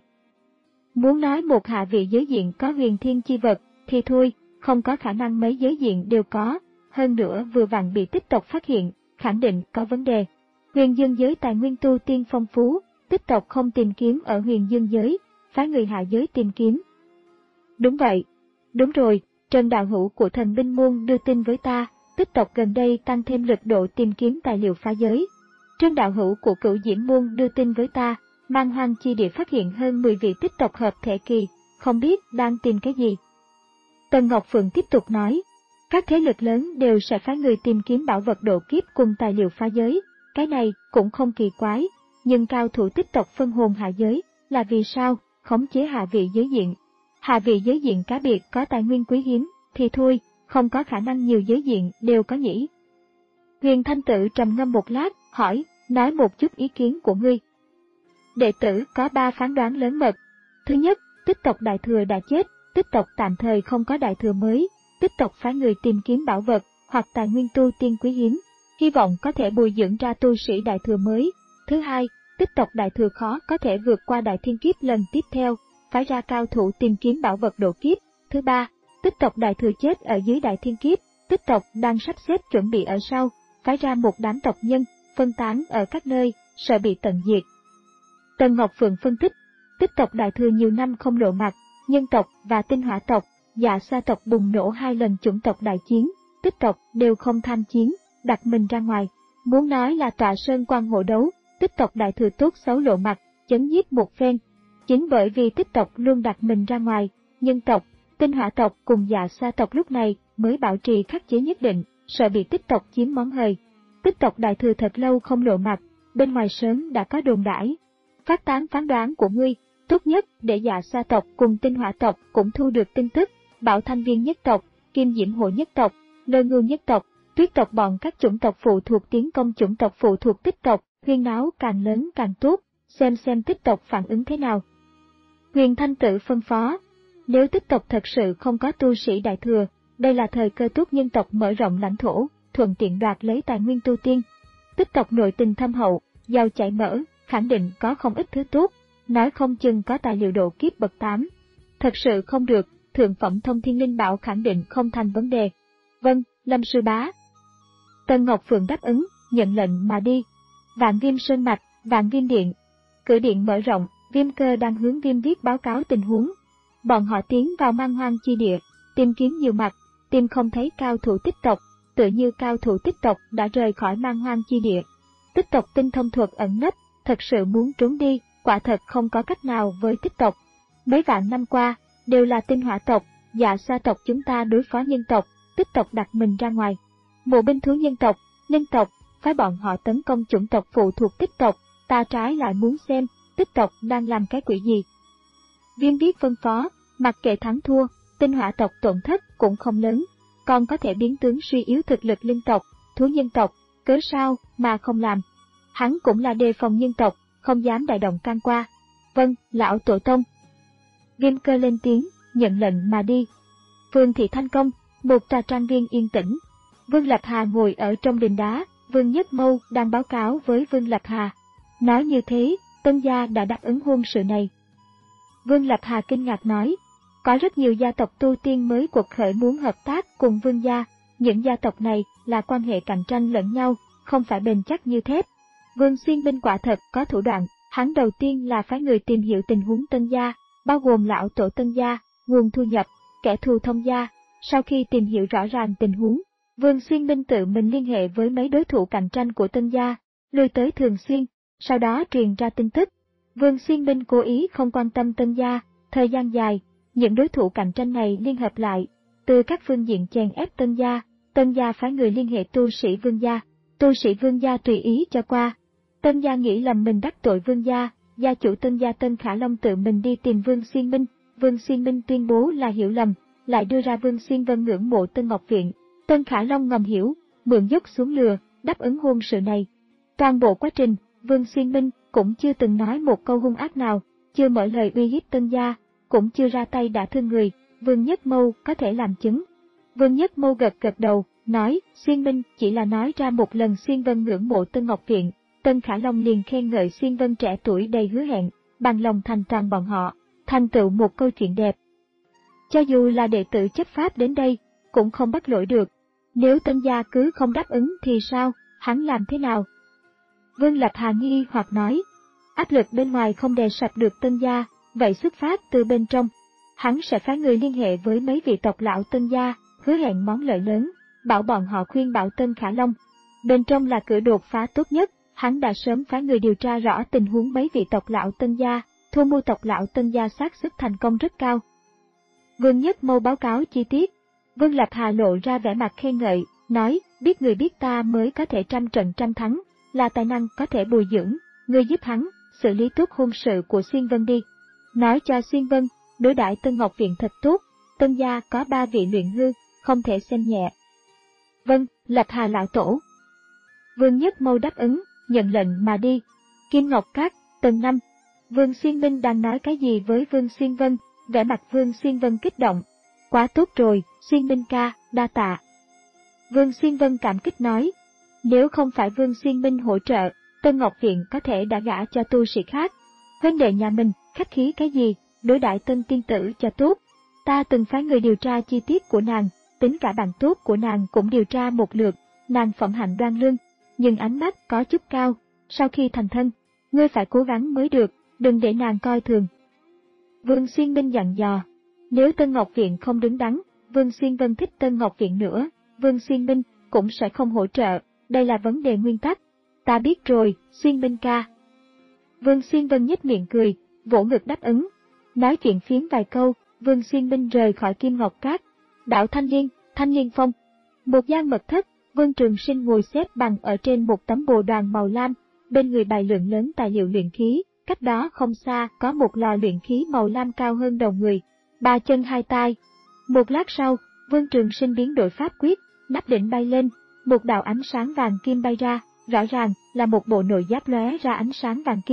Muốn nói một hạ vị giới diện có huyền thiên chi vật, thì thôi, không có khả năng mấy giới diện đều có, hơn nữa vừa vặn bị tích tộc phát hiện, khẳng định có vấn đề. Huyền dương giới tài nguyên tu tiên phong phú, tích tộc không tìm kiếm ở huyền dương giới, phái người hạ giới tìm kiếm. Đúng vậy. Đúng rồi, Trần đạo hữu của Thần Binh Môn đưa tin với ta, tích tộc gần đây tăng thêm lực độ tìm kiếm tài liệu phá giới. Trân đạo hữu của Cửu Diễm Môn đưa tin với ta, Man Hoang chi địa phát hiện hơn mười vị tích tộc hợp thể kỳ, không biết đang tìm cái gì. Tần Ngọc Phượng tiếp tục nói, các thế lực lớn đều sẽ phái người tìm kiếm bảo vật độ kiếp cùng tài liệu phá giới, cái này cũng không kỳ quái, nhưng cao thủ tích tộc phân hồn hạ giới là vì sao, khống chế hạ vị giới diện. Hạ vị giới diện cá biệt có tài nguyên quý hiếm, thì thôi, không có khả năng nhiều giới diện đều có nhỉ. Huyền Thanh Tử trầm ngâm một lát, hỏi, nói một chút ý kiến của ngươi. Đệ tử có ba phán đoán lớn mật. Thứ nhất, tích tộc đại thừa đã chết, tích tộc tạm thời không có đại thừa mới, tích tộc phái người tìm kiếm bảo vật hoặc tài nguyên tu tiên quý hiếm, hy vọng có thể bồi dưỡng ra tu sĩ đại thừa mới. Thứ hai, tích tộc đại thừa khó có thể vượt qua đại thiên kiếp lần tiếp theo, phái ra cao thủ tìm kiếm bảo vật độ kiếp. Thứ ba, tích tộc đại thừa chết ở dưới đại thiên kiếp, tích tộc đang sắp xếp chuẩn bị ở sau, phái ra một đám tộc nhân, phân tán ở các nơi, sợ bị tận diệt. Tần Ngọc Phượng phân tích, tích tộc đại thừa nhiều năm không lộ mặt, nhân tộc và tinh hỏa tộc, dạ sa tộc bùng nổ hai lần chủng tộc đại chiến, tích tộc đều không tham chiến, đặt mình ra ngoài. Muốn nói là tọa sơn quan hộ đấu, tích tộc đại thừa tốt xấu lộ mặt, chấn giết một phen. Chính bởi vì tích tộc luôn đặt mình ra ngoài, nhân tộc, tinh hỏa tộc cùng dạ sa tộc lúc này mới bảo trì khắc chế nhất định, sợ bị tích tộc chiếm món hời. Tích tộc đại thừa thật lâu không lộ mặt, bên ngoài sớm đã có đồn đãi. Phát tán phán đoán của ngươi, tốt nhất để dạ sa tộc cùng tinh hỏa tộc cũng thu được tin tức, Bảo Thanh Viên nhất tộc, Kim Diễm Hội nhất tộc, Lôi Ngưu nhất tộc, Tuyết tộc bọn các chủng tộc phụ thuộc tiến công chủng tộc phụ thuộc tích tộc, huyên náo càng lớn càng tốt, xem xem tích tộc phản ứng thế nào. Huyền Thanh Tử phân phó, nếu tích tộc thật sự không có tu sĩ đại thừa, đây là thời cơ tốt nhân tộc mở rộng lãnh thổ, thuận tiện đoạt lấy tài nguyên tu tiên. Tích tộc nội tình thâm hậu, giàu chảy mỡ, khẳng định có không ít thứ tốt, nói không chừng có tài liệu độ kiếp bậc tám. Thật sự không được, thượng phẩm thông thiên linh bảo khẳng định không thành vấn đề. Vâng, Lâm sư bá. Tân Ngọc Phượng đáp ứng, nhận lệnh mà đi. Vạn Viêm Sơn Mạch, Vạn Viêm Điện. Cửa điện mở rộng, Viêm Cơ đang hướng Viêm Viết báo cáo tình huống. Bọn họ tiến vào man hoang chi địa, tìm kiếm nhiều mặt, tìm không thấy cao thủ tích tộc, tự như cao thủ tích tộc đã rời khỏi man hoang chi địa. Tích tộc tinh thông thuật ẩn nấp, thật sự muốn trốn đi, quả thật không có cách nào với tích tộc. Mấy vạn năm qua, đều là tinh hỏa tộc, dạ sa tộc chúng ta đối phó nhân tộc, tích tộc đặt mình ra ngoài. Mộ binh thú nhân tộc, linh tộc, phái bọn họ tấn công chủng tộc phụ thuộc tích tộc, ta trái lại muốn xem, tích tộc đang làm cái quỷ gì. Viêm Viết phân phó, mặc kệ thắng thua, tinh hỏa tộc tổn thất cũng không lớn, còn có thể biến tướng suy yếu thực lực linh tộc, thú nhân tộc, cớ sao mà không làm. Hắn cũng là đề phòng nhân tộc, không dám đại động can qua. Vâng, lão tổ tông. Viêm Cơ lên tiếng, nhận lệnh mà đi. Vương thị Thanh Công, một trà trang viên yên tĩnh. Vương Lập Hà ngồi ở trong đình đá, Vương Nhất Mâu đang báo cáo với Vương Lập Hà. Nói như thế, Tân gia đã đáp ứng hôn sự này. Vương Lập Hà kinh ngạc nói, có rất nhiều gia tộc tu tiên mới cuộc khởi muốn hợp tác cùng Vương gia, những gia tộc này là quan hệ cạnh tranh lẫn nhau, không phải bền chắc như thép. Vương Xuyên Binh quả thật có thủ đoạn, hắn đầu tiên là phái người tìm hiểu tình huống Tân gia, bao gồm lão tổ Tân gia, nguồn thu nhập, kẻ thù thông gia. Sau khi tìm hiểu rõ ràng tình huống, Vương Xuyên Binh tự mình liên hệ với mấy đối thủ cạnh tranh của Tân gia, lui tới thường xuyên, sau đó truyền ra tin tức. Vương Xuyên Binh cố ý không quan tâm Tân gia, thời gian dài, những đối thủ cạnh tranh này liên hợp lại, từ các phương diện chèn ép Tân gia, Tân gia phái người liên hệ tu sĩ Vương gia, tu sĩ Vương gia tùy ý cho qua. Tân gia nghĩ lầm mình đắc tội Vương gia, gia chủ Tân gia Tân Khả Long tự mình đi tìm Vương Xuyên Binh, Vương Xuyên Binh tuyên bố là hiểu lầm, lại đưa ra Vương Xuyên Vân ngưỡng mộ Tân Ngọc Viện. Tân Khả Long ngầm hiểu, mượn dốc xuống lừa, đáp ứng hôn sự này. Toàn bộ quá trình, Vương Xuyên Binh cũng chưa từng nói một câu hung ác nào, chưa mở lời uy hiếp Tân gia, cũng chưa ra tay đả thương người, Vương Nhất Mâu có thể làm chứng. Vương Nhất Mâu gật gật đầu, nói, Xuyên Binh chỉ là nói ra một lần Xuyên Vân ngưỡng mộ Tân Ngọc Viện, Tân Khả Long liền khen ngợi Xuyên Vân trẻ tuổi đầy hứa hẹn, bằng lòng thành toàn bọn họ, thành tựu một câu chuyện đẹp. Cho dù là đệ tử chấp pháp đến đây, cũng không bắt lỗi được. Nếu Tân gia cứ không đáp ứng thì sao, hắn làm thế nào? Vương Lập Hà nghi hoặc nói, áp lực bên ngoài không đè sập được Tân gia, vậy xuất phát từ bên trong. Hắn sẽ phái người liên hệ với mấy vị tộc lão Tân gia, hứa hẹn món lợi lớn, bảo bọn họ khuyên bảo Tân Khả Long. Bên trong là cửa đột phá tốt nhất, hắn đã sớm phái người điều tra rõ tình huống mấy vị tộc lão Tân gia, thu mua tộc lão Tân gia xác suất thành công rất cao. Vương Nhất Mâu báo cáo chi tiết. Vương Lập Hà lộ ra vẻ mặt khen ngợi, nói, biết người biết ta mới có thể trăm trận trăm thắng, là tài năng có thể bồi dưỡng, người giúp hắn, xử lý tốt hôn sự của Xuyên Vân đi. Nói cho Xuyên Vân, đối đãi Tân Ngọc Viện thật tốt, Tân gia có ba vị luyện hư, không thể xem nhẹ. Vâng, Lập Hà lão tổ. Vương Nhất Mâu đáp ứng, nhận lệnh mà đi. Kim Ngọc Các, tầng năm. Vương Xuyên Binh đang nói cái gì với Vương Xuyên Vân, vẻ mặt Vương Xuyên Vân kích động. Quá tốt rồi, Xuyên Binh ca, đa tạ. Vương Xuyên Vân cảm kích nói, nếu không phải Vương Xuyên Binh hỗ trợ, Tân Ngọc Viện có thể đã gả cho tu sĩ khác. Huynh đệ nhà mình, khách khí cái gì, đối đãi Tân tiên tử cho tốt. Ta từng phái người điều tra chi tiết của nàng, tính cả bạn tốt của nàng cũng điều tra một lượt, nàng phẩm hạnh đoan lương, nhưng ánh mắt có chút cao, sau khi thành thân, ngươi phải cố gắng mới được, đừng để nàng coi thường. Vương Xuyên Binh dặn dò, nếu Tân Ngọc Viện không đứng đắn, Vương Xuyên Vân thích Tân Ngọc Viện nữa, Vương Xuyên Binh cũng sẽ không hỗ trợ, đây là vấn đề nguyên tắc. Ta biết rồi, Xuyên Binh ca. Vương Xuyên Vân nhếch miệng cười, vỗ ngực đáp ứng. Nói chuyện phiếm vài câu, Vương Xuyên Binh rời khỏi Kim Ngọc Các. Đảo Thanh Liên, Thanh Liên Phong. Một gian mật thất, Vương Trường Sinh ngồi xếp bằng ở trên một tấm bồ đoàn màu lam, bên người bày lượng lớn tài liệu luyện khí, cách đó không xa có một lò luyện khí màu lam cao hơn đầu người, ba chân hai tay. Một lát sau, Vương Trường Sinh biến đổi pháp quyết, nắp đỉnh bay lên, một đạo ánh sáng vàng kim bay ra, rõ ràng là một bộ nội giáp lóe ra ánh sáng vàng kim.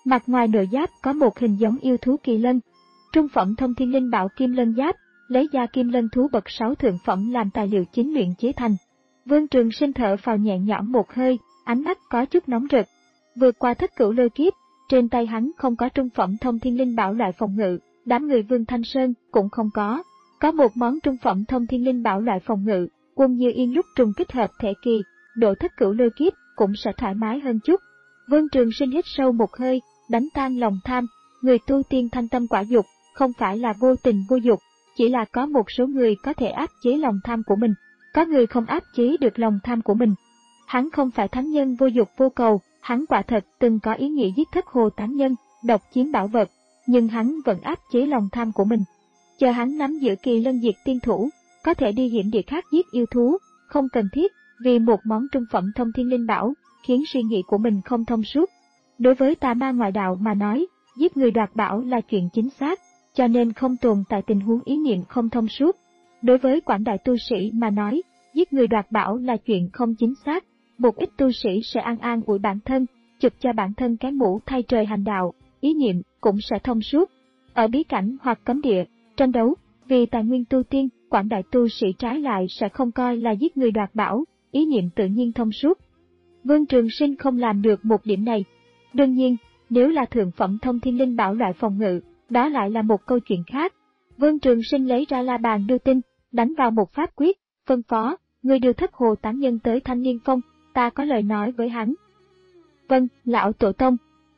Mặt ngoài nội giáp có một hình giống yêu thú kỳ lân. Trung phẩm thông thiên linh bảo kim lân giáp, lấy da kim lân thú bậc sáu thượng phẩm làm tài liệu chính luyện chế thành. Vương Trường Sinh thở phào nhẹ nhõm một hơi, ánh mắt có chút nóng rực. Vượt qua thất cửu lôi kiếp, trên tay hắn không có trung phẩm thông thiên linh bảo loại phòng ngự, đám người Vương Thanh Sơn cũng không có. Có một món trung phẩm thông thiên linh bảo loại phòng ngự, Quân Như Yên lúc trùng kích hợp thể kỳ, độ thất cửu lôi kiếp cũng sẽ thoải mái hơn chút. Vương Trường Sinh hít sâu một hơi, đánh tan lòng tham. Người tu tiên thanh tâm quả dục, không phải là vô tình vô dục, chỉ là có một số người có thể áp chế lòng tham của mình, có người không áp chế được lòng tham của mình. Hắn không phải thánh nhân vô dục vô cầu, hắn quả thật từng có ý nghĩ giết Thất Hồ tán nhân, độc chiếm bảo vật, nhưng hắn vẫn áp chế lòng tham của mình. Chờ hắn nắm giữ kỳ lân diệt tiên thủ, có thể đi hiểm địa khác giết yêu thú, không cần thiết vì một món trung phẩm thông thiên linh bảo khiến suy nghĩ của mình không thông suốt. Đối với tà ma ngoại đạo mà nói, giết người đoạt bảo là chuyện chính xác, cho nên không tồn tại tình huống ý niệm không thông suốt. Đối với quảng đại tu sĩ mà nói, giết người đoạt bảo là chuyện không chính xác, một ít tu sĩ sẽ an an ủi bản thân, chụp cho bản thân cái mũ thay trời hành đạo, ý niệm cũng sẽ thông suốt. Ở bí cảnh hoặc cấm địa, tranh đấu, vì tài nguyên tu tiên, quảng đại tu sĩ trái lại sẽ không coi là giết người đoạt bảo, ý niệm tự nhiên thông suốt. Vương Trường Sinh không làm được một điểm này. Đương nhiên, nếu là thượng phẩm thông thiên linh bảo loại phòng ngự, đó lại là một câu chuyện khác. Vương Trường Sinh lấy ra la bàn đưa tin, đánh vào một pháp quyết, phân phó, người đưa Thất Hồ tán nhân tới Thanh Niên Phong, ta có lời nói với hắn. Vâng, lão tổ tông.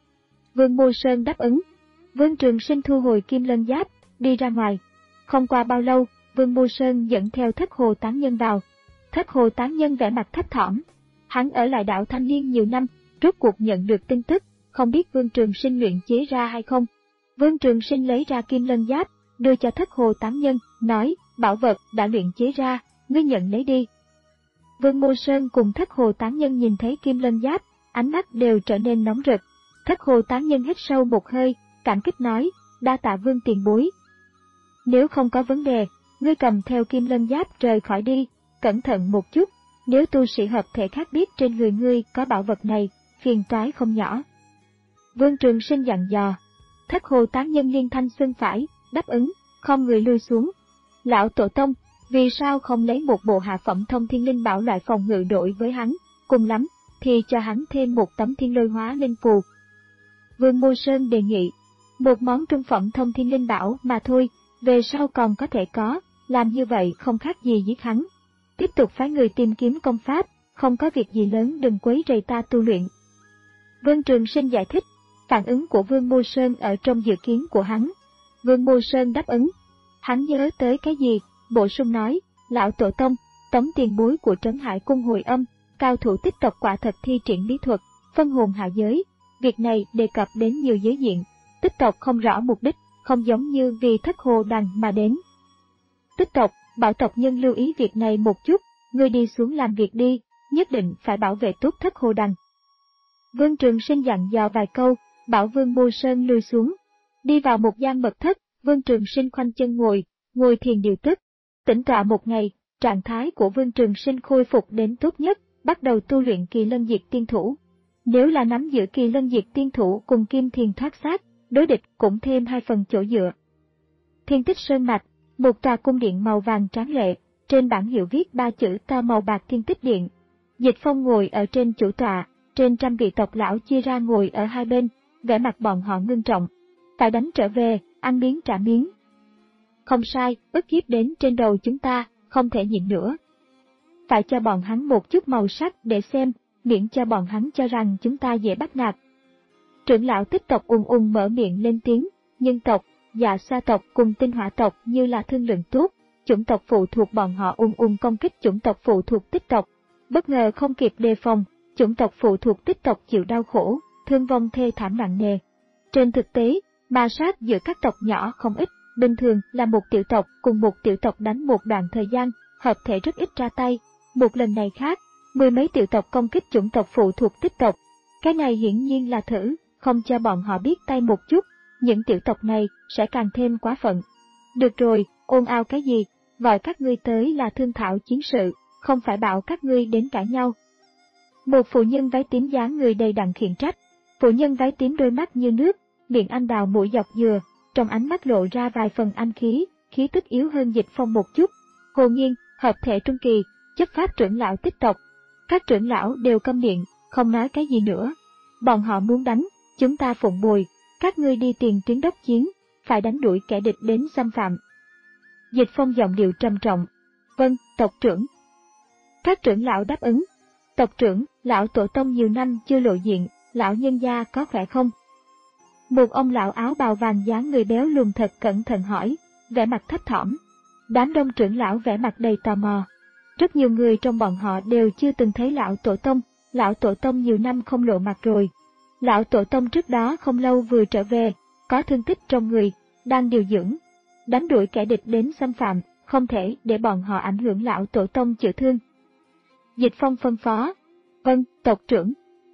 Vương Mô Sơn đáp ứng. Vương Trường Sinh thu hồi kim lân giáp, đi ra ngoài. Không qua bao lâu, Vương Mô Sơn dẫn theo Thất Hồ tán nhân vào. Thất Hồ tán nhân vẻ mặt thấp thỏm. Hắn ở lại đảo Thanh Niên nhiều năm, rốt cuộc nhận được tin tức, không biết Vương Trường Sinh luyện chế ra hay không. Vương Trường Sinh lấy ra kim lân giáp, đưa cho Thất Hồ tán nhân, nói, bảo vật đã luyện chế ra, ngươi nhận lấy đi. Vương Mô Sơn cùng Thất Hồ tán nhân nhìn thấy kim lân giáp, ánh mắt đều trở nên nóng rực. Thất Hồ tán nhân hít sâu một hơi, cảm kích nói, đa tạ Vương tiền bối. Nếu không có vấn đề, ngươi cầm theo kim lân giáp rời khỏi đi, cẩn thận một chút, nếu tu sĩ hợp thể khác biết trên người ngươi có bảo vật này, phiền toái không nhỏ. Vương Trường Sinh dặn dò. Thất Hồ tán nhân liên thanh xưng phải, đáp ứng, không người lui xuống. Lão tổ tông, vì sao không lấy một bộ hạ phẩm thông thiên linh bảo loại phòng ngự đổi với hắn, cùng lắm, thì cho hắn thêm một tấm thiên lôi hóa linh phù. Vương Mô Sơn đề nghị, một món trung phẩm thông thiên linh bảo mà thôi, về sau còn có thể có, làm như vậy không khác gì giết hắn. Tiếp tục phái người tìm kiếm công pháp, không có việc gì lớn đừng quấy rầy ta tu luyện. Vương Trường Sinh giải thích, phản ứng của Vương Mô Sơn ở trong dự kiến của hắn. Vương Mô Sơn đáp ứng. Hắn nhớ tới cái gì, bổ sung nói, lão tổ tông, tống tiền bối của Trấn Hải Cung hồi âm, cao thủ tích tộc quả thật thi triển bí thuật, phân hồn hạ giới. Việc này đề cập đến nhiều giới diện, tích tộc không rõ mục đích, không giống như vì Thất Hồ đằng mà đến. Tích tộc, bảo tộc nhân lưu ý việc này một chút, ngươi đi xuống làm việc đi, nhất định phải bảo vệ tốt Thất Hồ đằng. Vương Trường Sinh dặn dò vài câu, bảo Vương Mô Sơn lui xuống. Đi vào một gian mật thất, Vương Trường Sinh khoanh chân ngồi, ngồi thiền điều tức. Tĩnh tọa một ngày, trạng thái của Vương Trường Sinh khôi phục đến tốt nhất, bắt đầu tu luyện kỳ lân diệt tiên thủ. Nếu là nắm giữ kỳ lân diệt tiên thủ cùng kim thiền thoát xác, đối địch cũng thêm hai phần chỗ dựa. Thiên Tích Sơn Mạch, một tòa cung điện màu vàng tráng lệ, trên bảng hiệu viết ba chữ to màu bạc Thiên Tích Điện. Dịch Phong ngồi ở trên chủ tọa, trên trăm vị tộc lão chia ra ngồi ở hai bên, vẻ mặt bọn họ ngưng trọng. Phải đánh trở về, ăn miếng trả miếng. Không sai, ức hiếp đến trên đầu chúng ta, không thể nhịn nữa. Phải cho bọn hắn một chút màu sắc để xem, miễn cho bọn hắn cho rằng chúng ta dễ bắt nạt. Trưởng lão Tích tộc ùng ùng mở miệng lên tiếng, nhân tộc, Dạ Sa tộc cùng Tinh Hỏa tộc như là thương lượng tốt, chủng tộc phụ thuộc bọn họ ùng ùng công kích chủng tộc phụ thuộc Tích tộc. Bất ngờ không kịp đề phòng, chủng tộc phụ thuộc Tích tộc chịu đau khổ, thương vong thê thảm nặng nề. Trên thực tế, ma sát giữa các tộc nhỏ không ít, bình thường là một tiểu tộc cùng một tiểu tộc đánh một đoạn thời gian, hợp thể rất ít ra tay. Một lần này khác, mười mấy tiểu tộc công kích chủng tộc phụ thuộc Tích tộc. Cái này hiển nhiên là thử, không cho bọn họ biết tay một chút, những tiểu tộc này sẽ càng thêm quá phận. Được rồi, ồn ào cái gì, gọi các ngươi tới là thương thảo chiến sự, không phải bảo các ngươi đến cãi nhau. Một phụ nhân váy tím dáng người đầy đặn khiển trách. Phụ nhân váy tím đôi mắt như nước, miệng anh đào mũi dọc dừa, trong ánh mắt lộ ra vài phần anh khí, khí tức yếu hơn Dịch Phong một chút. Hồ Nghiên, hợp thể trung kỳ, chấp pháp trưởng lão tích tộc. Các trưởng lão đều câm miệng, không nói cái gì nữa. Bọn họ muốn đánh, chúng ta phụng bồi, các ngươi đi tiền tuyến đốc chiến, phải đánh đuổi kẻ địch đến xâm phạm. Dịch Phong giọng điệu trầm trọng. Vâng, tộc trưởng. Các trưởng lão đáp ứng. Tộc trưởng, lão tổ tông nhiều năm chưa lộ diện, lão nhân gia có khỏe không? Một ông lão áo bào vàng dáng người béo lùn thật cẩn thận hỏi, vẻ mặt thấp thỏm. Đám đông trưởng lão vẻ mặt đầy tò mò. Rất nhiều người trong bọn họ đều chưa từng thấy lão tổ tông, lão tổ tông nhiều năm không lộ mặt rồi. Lão tổ tông trước đó không lâu vừa trở về, có thương tích trong người, đang điều dưỡng. Đánh đuổi kẻ địch đến xâm phạm, không thể để bọn họ ảnh hưởng lão tổ tông chữa thương. Dịch Phong phân phó. Vâng, tộc trưởng.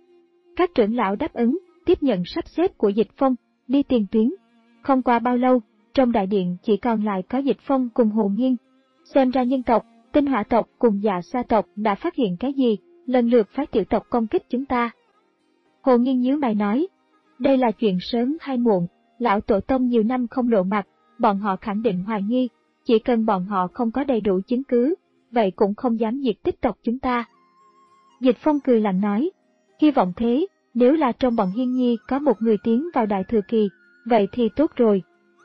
Các trưởng lão đáp ứng, tiếp nhận sắp xếp của Dịch Phong, đi tiền tuyến. Không qua bao lâu, trong đại điện chỉ còn lại có Dịch Phong cùng Hồ Nghiên. Xem ra nhân tộc, Tinh Hỏa tộc cùng Dạ Sa tộc đã phát hiện cái gì, lần lượt phái tiểu tộc công kích chúng ta. Hồ Nghiên nhíu mày nói, đây là chuyện sớm hay muộn, lão tổ tông nhiều năm không lộ mặt, bọn họ khẳng định hoài nghi, chỉ cần bọn họ không có đầy đủ chứng cứ, vậy cũng không dám diệt tích tộc chúng ta. Dịch Phong cười lạnh nói, hy vọng thế, nếu là trong bọn Hiên Nhi có một người tiến vào đại thừa kỳ, vậy thì tốt rồi.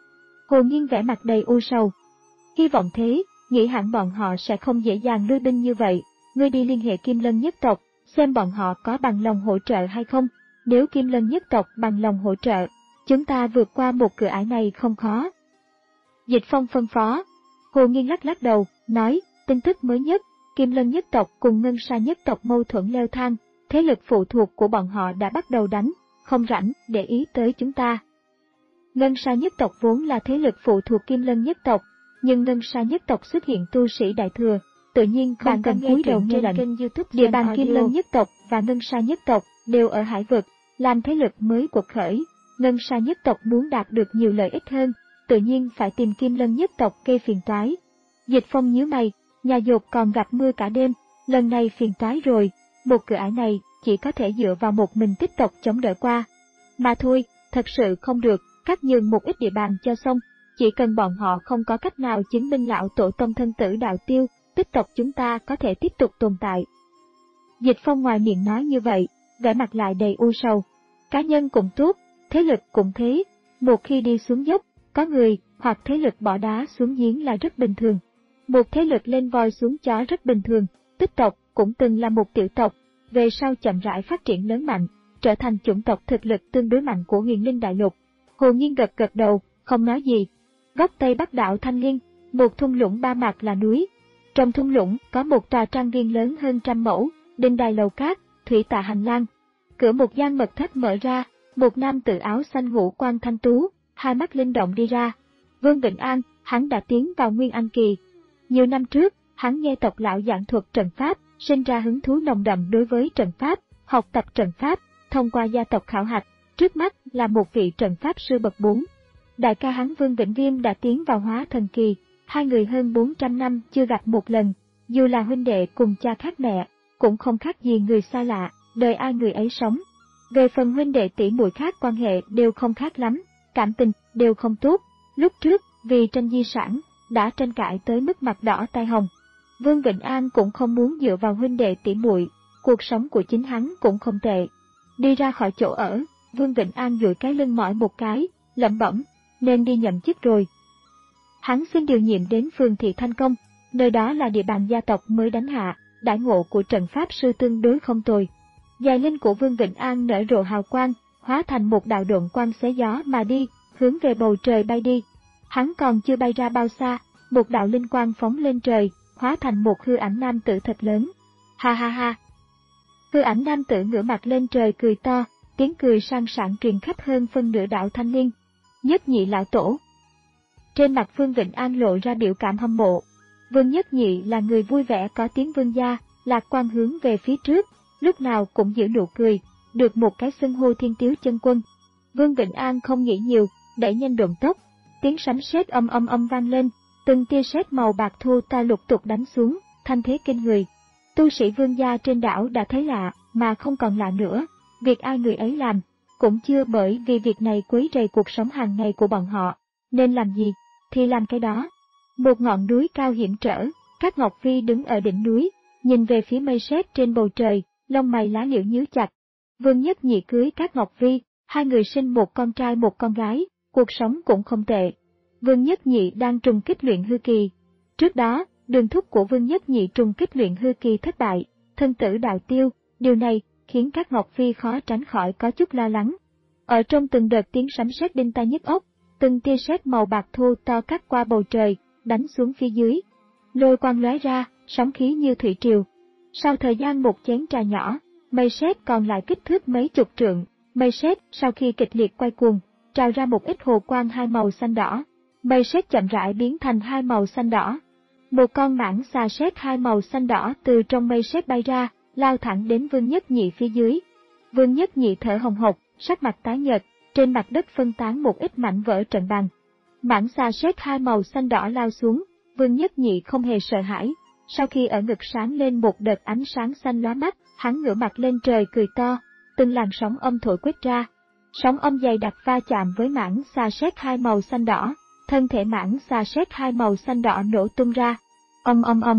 Hồ Nghiên vẻ mặt đầy u sầu. Hy vọng thế, nghĩ hẳn bọn họ sẽ không dễ dàng lui binh như vậy, ngươi đi liên hệ Kim Lân nhất tộc, xem bọn họ có bằng lòng hỗ trợ hay không, nếu Kim Lân nhất tộc bằng lòng hỗ trợ, chúng ta vượt qua một cửa ải này không khó. Dịch Phong phân phó. Hồ Nghiên lắc lắc đầu, nói, tin tức mới nhất, Kim Lân nhất tộc cùng Ngân Sa nhất tộc mâu thuẫn leo thang, thế lực phụ thuộc của bọn họ đã bắt đầu đánh, không rảnh để ý tới chúng ta. Ngân Sa nhất tộc vốn là thế lực phụ thuộc Kim Lân nhất tộc, nhưng Ngân Sa nhất tộc xuất hiện tu sĩ đại thừa, tự nhiên không cần cúi đầu nghe lệnh. Địa bàn Kim Lân nhất tộc và Ngân Sa nhất tộc đều ở hải vực, làm thế lực mới quật khởi. Ngân Sa nhất tộc muốn đạt được nhiều lợi ích hơn, tự nhiên phải tìm Kim Lân nhất tộc gây phiền toái. Dịch Phong nhíu mày, nhà dột còn gặp mưa cả đêm, lần này phiền toái rồi, một cửa ải này chỉ có thể dựa vào một mình tích tộc chống đỡ qua. Mà thôi, thật sự không được, cắt nhường một ít địa bàn cho xong, chỉ cần bọn họ không có cách nào chứng minh lão tổ tông thân tử đạo tiêu, tích tộc chúng ta có thể tiếp tục tồn tại. Dịch Phong ngoài miệng nói như vậy, vẻ mặt lại đầy u sầu. Cá nhân cũng tốt, thế lực cũng thế, một khi đi xuống dốc, có người hoặc thế lực bỏ đá xuống giếng là rất bình thường. Một thế lực lên voi xuống chó rất bình thường, tích tộc cũng từng là một tiểu tộc, về sau chậm rãi phát triển lớn mạnh, trở thành chủng tộc thực lực tương đối mạnh của Huyền Linh Đại Lục. Hồ Nghiên gật gật đầu, không nói gì. Góc Tây Bắc đảo Thanh Liên, một thung lũng ba mặt là núi. Trong thung lũng có một tòa trang viên lớn hơn trăm mẫu, đinh đài lầu cát, thủy tạ hành lang. Cửa một gian mật thất mở ra, một nam tử áo xanh ngũ quan thanh tú, hai mắt linh động đi ra. Vương Vĩnh An, hắn đã tiến vào Nguyên Anh kỳ. Nhiều năm trước, hắn nghe tộc lão giảng thuật trận pháp, sinh ra hứng thú nồng đậm đối với trận pháp, học tập trận pháp, thông qua gia tộc khảo hạch, trước mắt là một vị trận pháp sư bậc bốn. Đại ca hắn Vương Vĩnh Viêm đã tiến vào hóa thần kỳ, hai người hơn bốn trăm năm chưa gặp một lần, dù là huynh đệ cùng cha khác mẹ, cũng không khác gì người xa lạ, đời ai người ấy sống. Về phần huynh đệ tỷ muội khác quan hệ đều không khác lắm, cảm tình đều không tốt, lúc trước vì tranh di sản, đã tranh cãi tới mức mặt đỏ tai hồng. Vương Vĩnh An cũng không muốn dựa vào huynh đệ tỷ muội, cuộc sống của chính hắn cũng không tệ. Đi ra khỏi chỗ ở, Vương Vĩnh An duỗi cái lưng mỏi một cái, lẩm bẩm, nên đi nhậm chức rồi. Hắn xin điều nhiệm đến phường thị Thanh Công, nơi đó là địa bàn gia tộc mới đánh hạ, đãi ngộ của trận pháp sư tương đối không tồi. Dài linh của Vương Vĩnh An nở rộ hào quang, hóa thành một đạo độn quang xé gió mà đi, hướng về bầu trời bay đi. Hắn còn chưa bay ra bao xa, một đạo linh quang phóng lên trời, hóa thành một hư ảnh nam tử thật lớn. Ha ha ha! Hư ảnh nam tử ngửa mặt lên trời cười to, tiếng cười sang sảng truyền khắp hơn phân nửa đảo Thanh Liên. Nhất Nhị lão tổ. Trên mặt Vương Vĩnh An lộ ra biểu cảm hâm mộ. Vương Nhất Nhị là người vui vẻ có tiếng vương gia, lạc quan hướng về phía trước, lúc nào cũng giữ nụ cười, được một cái xưng hô thiên tiếu chân quân. Vương Vĩnh An không nghĩ nhiều, đẩy nhanh độn tốc, tiếng sấm sét âm âm âm vang lên, từng tia sét màu bạc thô ta lục tục đánh xuống, thanh thế kinh người. Tu sĩ vương gia trên đảo đã thấy lạ, mà không còn lạ nữa, việc ai người ấy làm, cũng chưa bởi vì việc này quấy rầy cuộc sống hàng ngày của bọn họ. Nên làm gì, thì làm cái đó. Một ngọn núi cao hiểm trở, Cát Ngọc Phi đứng ở đỉnh núi, nhìn về phía mây sét trên bầu trời, lông mày lá liễu nhíu chặt. Vương Nhất Nhị cưới Cát Ngọc Phi, hai người sinh một con trai một con gái, cuộc sống cũng không tệ. Vương Nhất Nhị đang trùng kích luyện hư kỳ. Trước đó, đường thúc của Vương Nhất Nhị trùng kích luyện hư kỳ thất bại, thân tử đạo tiêu, điều này khiến Cát Ngọc Phi khó tránh khỏi có chút lo lắng. Ở trong từng đợt tiếng sấm sét đinh tai nhức óc, từng tia sét màu bạc thô to cắt qua bầu trời, đánh xuống phía dưới. Lôi quang lóe ra, sóng khí như thủy triều. Sau thời gian một chén trà nhỏ, mây sét còn lại kích thước mấy chục trượng, mây sét sau khi kịch liệt quay cuồng, trào ra một ít hồ quang hai màu xanh đỏ. Mây sét chậm rãi biến thành hai màu xanh đỏ. Một con mãng xà sét hai màu xanh đỏ từ trong mây sét bay ra, lao thẳng đến Vương Nhất Nhị phía dưới. Vương Nhất Nhị thở hồng hộc, sắc mặt tái nhợt, trên mặt đất phân tán một ít mảnh vỡ trận bàn. Mãng xà sét hai màu xanh đỏ lao xuống, Vương Nhất Nhị không hề sợ hãi. Sau khi ở ngực sáng lên một đợt ánh sáng xanh lóa mắt, hắn ngửa mặt lên trời cười to, từng làn sóng âm thổi quét ra. Sóng âm dày đặc va chạm với mãng xà sét hai màu xanh đỏ, thân thể mãng xà sét hai màu xanh đỏ nổ tung ra. Ầm ầm ầm.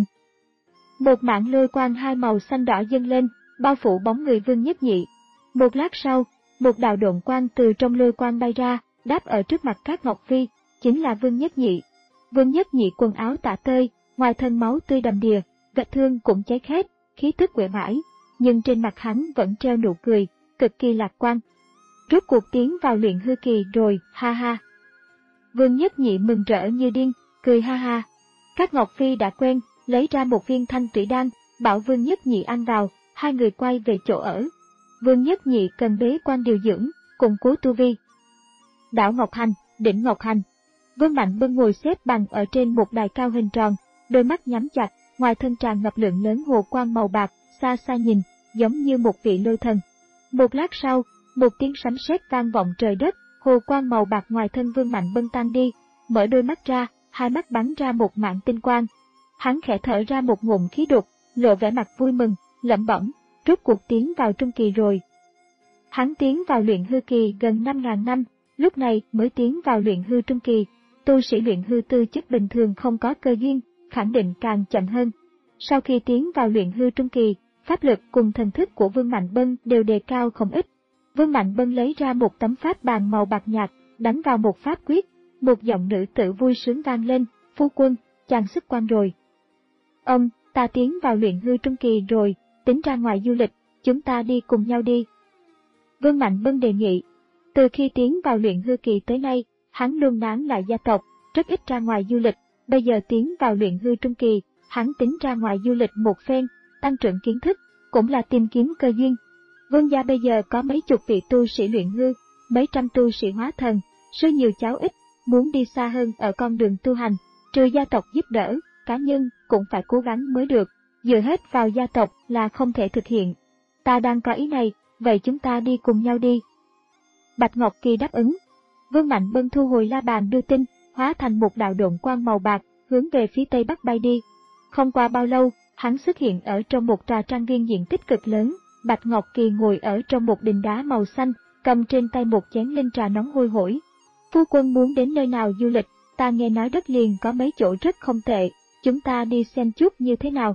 Một mảng lôi quang hai màu xanh đỏ dâng lên, bao phủ bóng người Vương Nhất Nhị. Một lát sau, một đạo độn quang từ trong lôi quang bay ra, đáp ở trước mặt Cát Ngọc Phi, chính là Vương Nhất Nhị. Vương Nhất Nhị quần áo tả tơi, ngoài thân máu tươi đầm đìa, vết thương cũng cháy khét, khí tức uể oải, nhưng trên mặt hắn vẫn treo nụ cười, cực kỳ lạc quan. Rốt cuộc tiến vào luyện hư kỳ rồi, ha ha. Vương Nhất Nhị mừng rỡ như điên, cười ha ha. Cát Ngọc Phi đã quen, lấy ra một viên thanh tủy đan, bảo Vương Nhất Nhị ăn vào, hai người quay về chỗ ở. Vương Nhất Nhị cần bế quan điều dưỡng, củng cố tu vi. Đảo Ngọc Hành, đỉnh Ngọc Hành. Vương Mạnh Bân ngồi xếp bằng ở trên một đài cao hình tròn, đôi mắt nhắm chặt, ngoài thân tràn ngập lượng lớn hồ quang màu bạc, xa xa nhìn, giống như một vị lôi thần. Một lát sau, một tiếng sấm sét vang vọng trời đất, hồ quang màu bạc ngoài thân Vương Mạnh Bân tan đi, mở đôi mắt ra, hai mắt bắn ra một mảng tinh quang. Hắn khẽ thở ra một ngụm khí đục, lộ vẻ mặt vui mừng, lẩm bẩm, rốt cuộc tiến vào trung kỳ rồi. Hắn tiến vào luyện hư kỳ gần năm ngàn năm, lúc này mới tiến vào luyện hư trung kỳ. Tu sĩ luyện hư tư chất bình thường không có cơ duyên, khẳng định càng chậm hơn. Sau khi tiến vào luyện hư trung kỳ, pháp lực cùng thần thức của Vương Mạnh Bân đều đề cao không ít. Vương Mạnh Bân lấy ra một tấm pháp bàn màu bạc nhạt, đánh vào một pháp quyết, một giọng nữ tử vui sướng vang lên, phu quân, chàng xuất quan rồi. Ông, ta tiến vào luyện hư trung kỳ rồi, tính ra ngoài du lịch, chúng ta đi cùng nhau đi. Vương Mạnh Bân đề nghị. Từ khi tiến vào luyện hư kỳ tới nay, hắn luôn nán lại gia tộc, rất ít ra ngoài du lịch, bây giờ tiến vào luyện hư trung kỳ, hắn tính ra ngoài du lịch một phen, tăng trưởng kiến thức, cũng là tìm kiếm cơ duyên. Vương gia bây giờ có mấy chục vị tu sĩ luyện hư, mấy trăm tu sĩ hóa thần, sư nhiều cháu ít, muốn đi xa hơn ở con đường tu hành, trừ gia tộc giúp đỡ, cá nhân cũng phải cố gắng mới được, dựa hết vào gia tộc là không thể thực hiện. Ta đang có ý này, vậy chúng ta đi cùng nhau đi. Bạch Ngọc Kỳ đáp ứng. Vương Mạnh Bân thu hồi la bàn đưa tin, hóa thành một đạo độn quang màu bạc, hướng về phía tây bắc bay đi. Không qua bao lâu, hắn xuất hiện ở trong một trà trang viên diện tích cực lớn. Bạch Ngọc Kỳ ngồi ở trong một đình đá màu xanh, cầm trên tay một chén linh trà nóng hôi hổi. Phu quân muốn đến nơi nào du lịch, ta nghe nói đất liền có mấy chỗ rất không tệ, chúng ta đi xem chút như thế nào.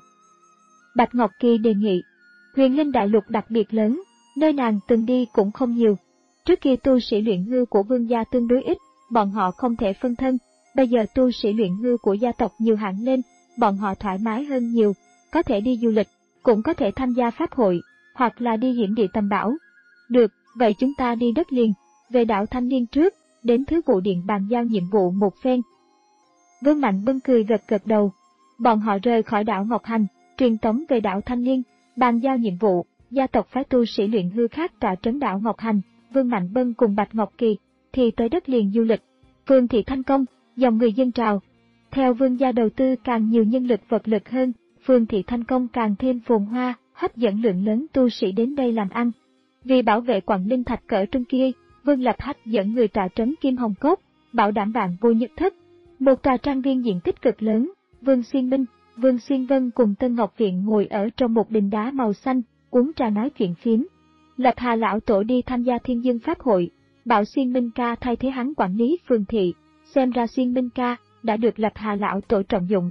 Bạch Ngọc Kỳ đề nghị. Huyền Linh đại lục đặc biệt lớn, nơi nàng từng đi cũng không nhiều. Trước kia tu sĩ luyện hư của vương gia tương đối ít, bọn họ không thể phân thân, bây giờ tu sĩ luyện hư của gia tộc nhiều hẳn lên, bọn họ thoải mái hơn nhiều, có thể đi du lịch, cũng có thể tham gia pháp hội, hoặc là đi hiểm địa tầm bảo. Được, vậy chúng ta đi đất liền, về đảo Thanh Niên trước, đến Thứ Vụ Điện bàn giao nhiệm vụ một phen. Vương Mạnh Bân cười gật gật đầu. Bọn họ rời khỏi đảo Ngọc Hành, truyền tống về đảo Thanh Niên, bàn giao nhiệm vụ, gia tộc phái tu sĩ luyện hư khác tọa trấn đảo Ngọc Hành. Vương Mạnh Bân cùng Bạch Ngọc Kỳ thì tới đất liền du lịch. Phương thị thành công, dòng người dân trào. Theo vương gia đầu tư càng nhiều nhân lực vật lực hơn, Phương thị thành công càng thêm phồn hoa, hấp dẫn lượng lớn tu sĩ đến đây làm ăn. Vì bảo vệ quặng linh thạch cỡ trung kia, Vương Lập Hách dẫn người tọa trấn Kim Hồng Cốc, bảo đảm vạn vô nhất thất. Một tòa trang viên diện tích cực lớn, Vương Xuyên Minh, Vương Xuyên Vân cùng Tân Ngọc Viện ngồi ở trong một đình đá màu xanh, uống trà nói chuyện phím. Lập Hà lão tổ đi tham gia Thiên Dương Pháp hội, bảo Xuyên Minh Ca thay thế hắn quản lý phường thị, xem ra Xuyên Minh Ca đã được Lập Hà lão tổ trọng dụng.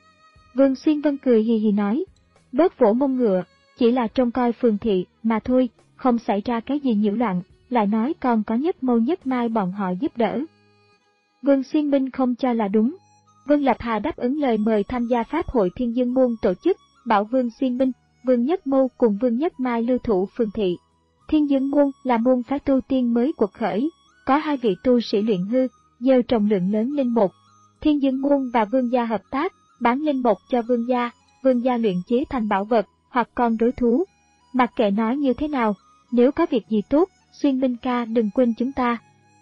Vương Xuyên Vân cười hì hì nói, bớt vỗ mông ngựa, chỉ là trông coi phường thị mà thôi, không xảy ra cái gì nhiễu loạn, lại nói còn có Nhất Mâu Nhất Mai bọn họ giúp đỡ. Vương Xuyên Minh không cho là đúng. Vương Lập Hà đáp ứng lời mời tham gia Pháp hội Thiên Dương Môn tổ chức, bảo Vương Xuyên Minh, Vương Nhất Mâu cùng Vương Nhất Mai lưu thủ phường thị. Thiên Dương Môn là môn phái tu tiên mới quật khởi, có hai vị tu sĩ luyện hư, gieo trồng lượng lớn linh mục. Thiên Dương Môn và Vương gia hợp tác, bán linh mục cho Vương gia, Vương gia luyện chế thành bảo vật hoặc con rối thú. Mặc kệ nói như thế nào, nếu có việc gì tốt, Xuyên Minh ca đừng quên chúng ta.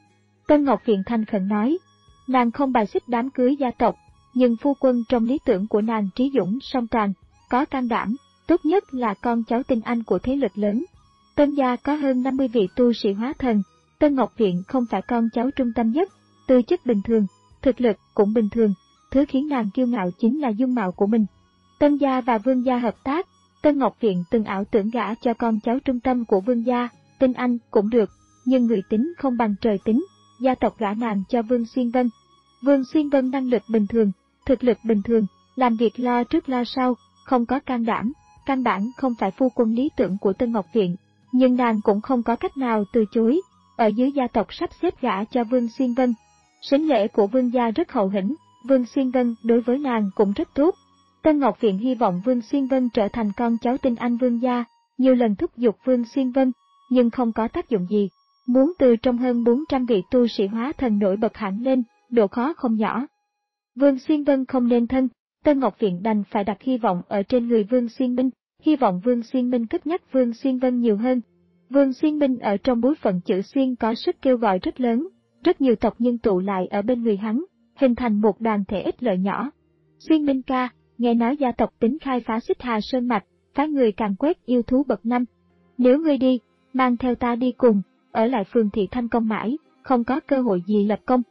Tân Ngọc Viện thành khẩn nói, nàng không bài xích đám cưới gia tộc, nhưng phu quân trong lý tưởng của nàng trí dũng song toàn, có can đảm, tốt nhất là con cháu tinh anh của thế lực lớn. Tân gia có hơn năm mươi vị tu sĩ hóa thần, Tân Ngọc Viện không phải con cháu trung tâm nhất, tư chất bình thường, thực lực cũng bình thường, thứ khiến nàng kiêu ngạo chính là dung mạo của mình. Tân gia và Vương gia hợp tác, Tân Ngọc Viện từng ảo tưởng gả cho con cháu trung tâm của Vương gia, tinh anh cũng được, nhưng người tính không bằng trời tính, gia tộc gả nàng cho Vương Xuyên Vân. Vương Xuyên Vân năng lực bình thường, thực lực bình thường, làm việc lo trước lo sau, không có can đảm, căn bản không phải phu quân lý tưởng của Tân Ngọc Viện, nhưng nàng cũng không có cách nào từ chối, ở dưới gia tộc sắp xếp gả cho Vương Xuyên Vân. Sính lễ của Vương gia rất hậu hĩnh, Vương Xuyên Vân đối với nàng cũng rất tốt. Tân Ngọc Viện hy vọng Vương Xuyên Vân trở thành con cháu tinh anh Vương gia, nhiều lần thúc giục Vương Xuyên Vân, nhưng không có tác dụng gì. Muốn từ trong hơn bốn trăm vị tu sĩ hóa thần nổi bật hẳn lên, độ khó không nhỏ. Vương Xuyên Vân không nên thân, Tân Ngọc Viện đành phải đặt hy vọng ở trên người Vương Xuyên Minh, hy vọng Vương Xuyên Minh cất nhắc Vương Xuyên Vân nhiều hơn. Vương Xuyên Minh ở trong bối phận chữ Xuyên có sức kêu gọi rất lớn, rất nhiều tộc nhân tụ lại ở bên người hắn, hình thành một đoàn thể ích lợi nhỏ. Xuyên Minh ca, nghe nói gia tộc tính khai phá Xích Hà Sơn Mạch, phái người càn quét yêu thú bậc năm. Nếu ngươi đi, mang theo ta đi cùng, ở lại phường thị Thanh Công mãi, không có cơ hội gì lập công.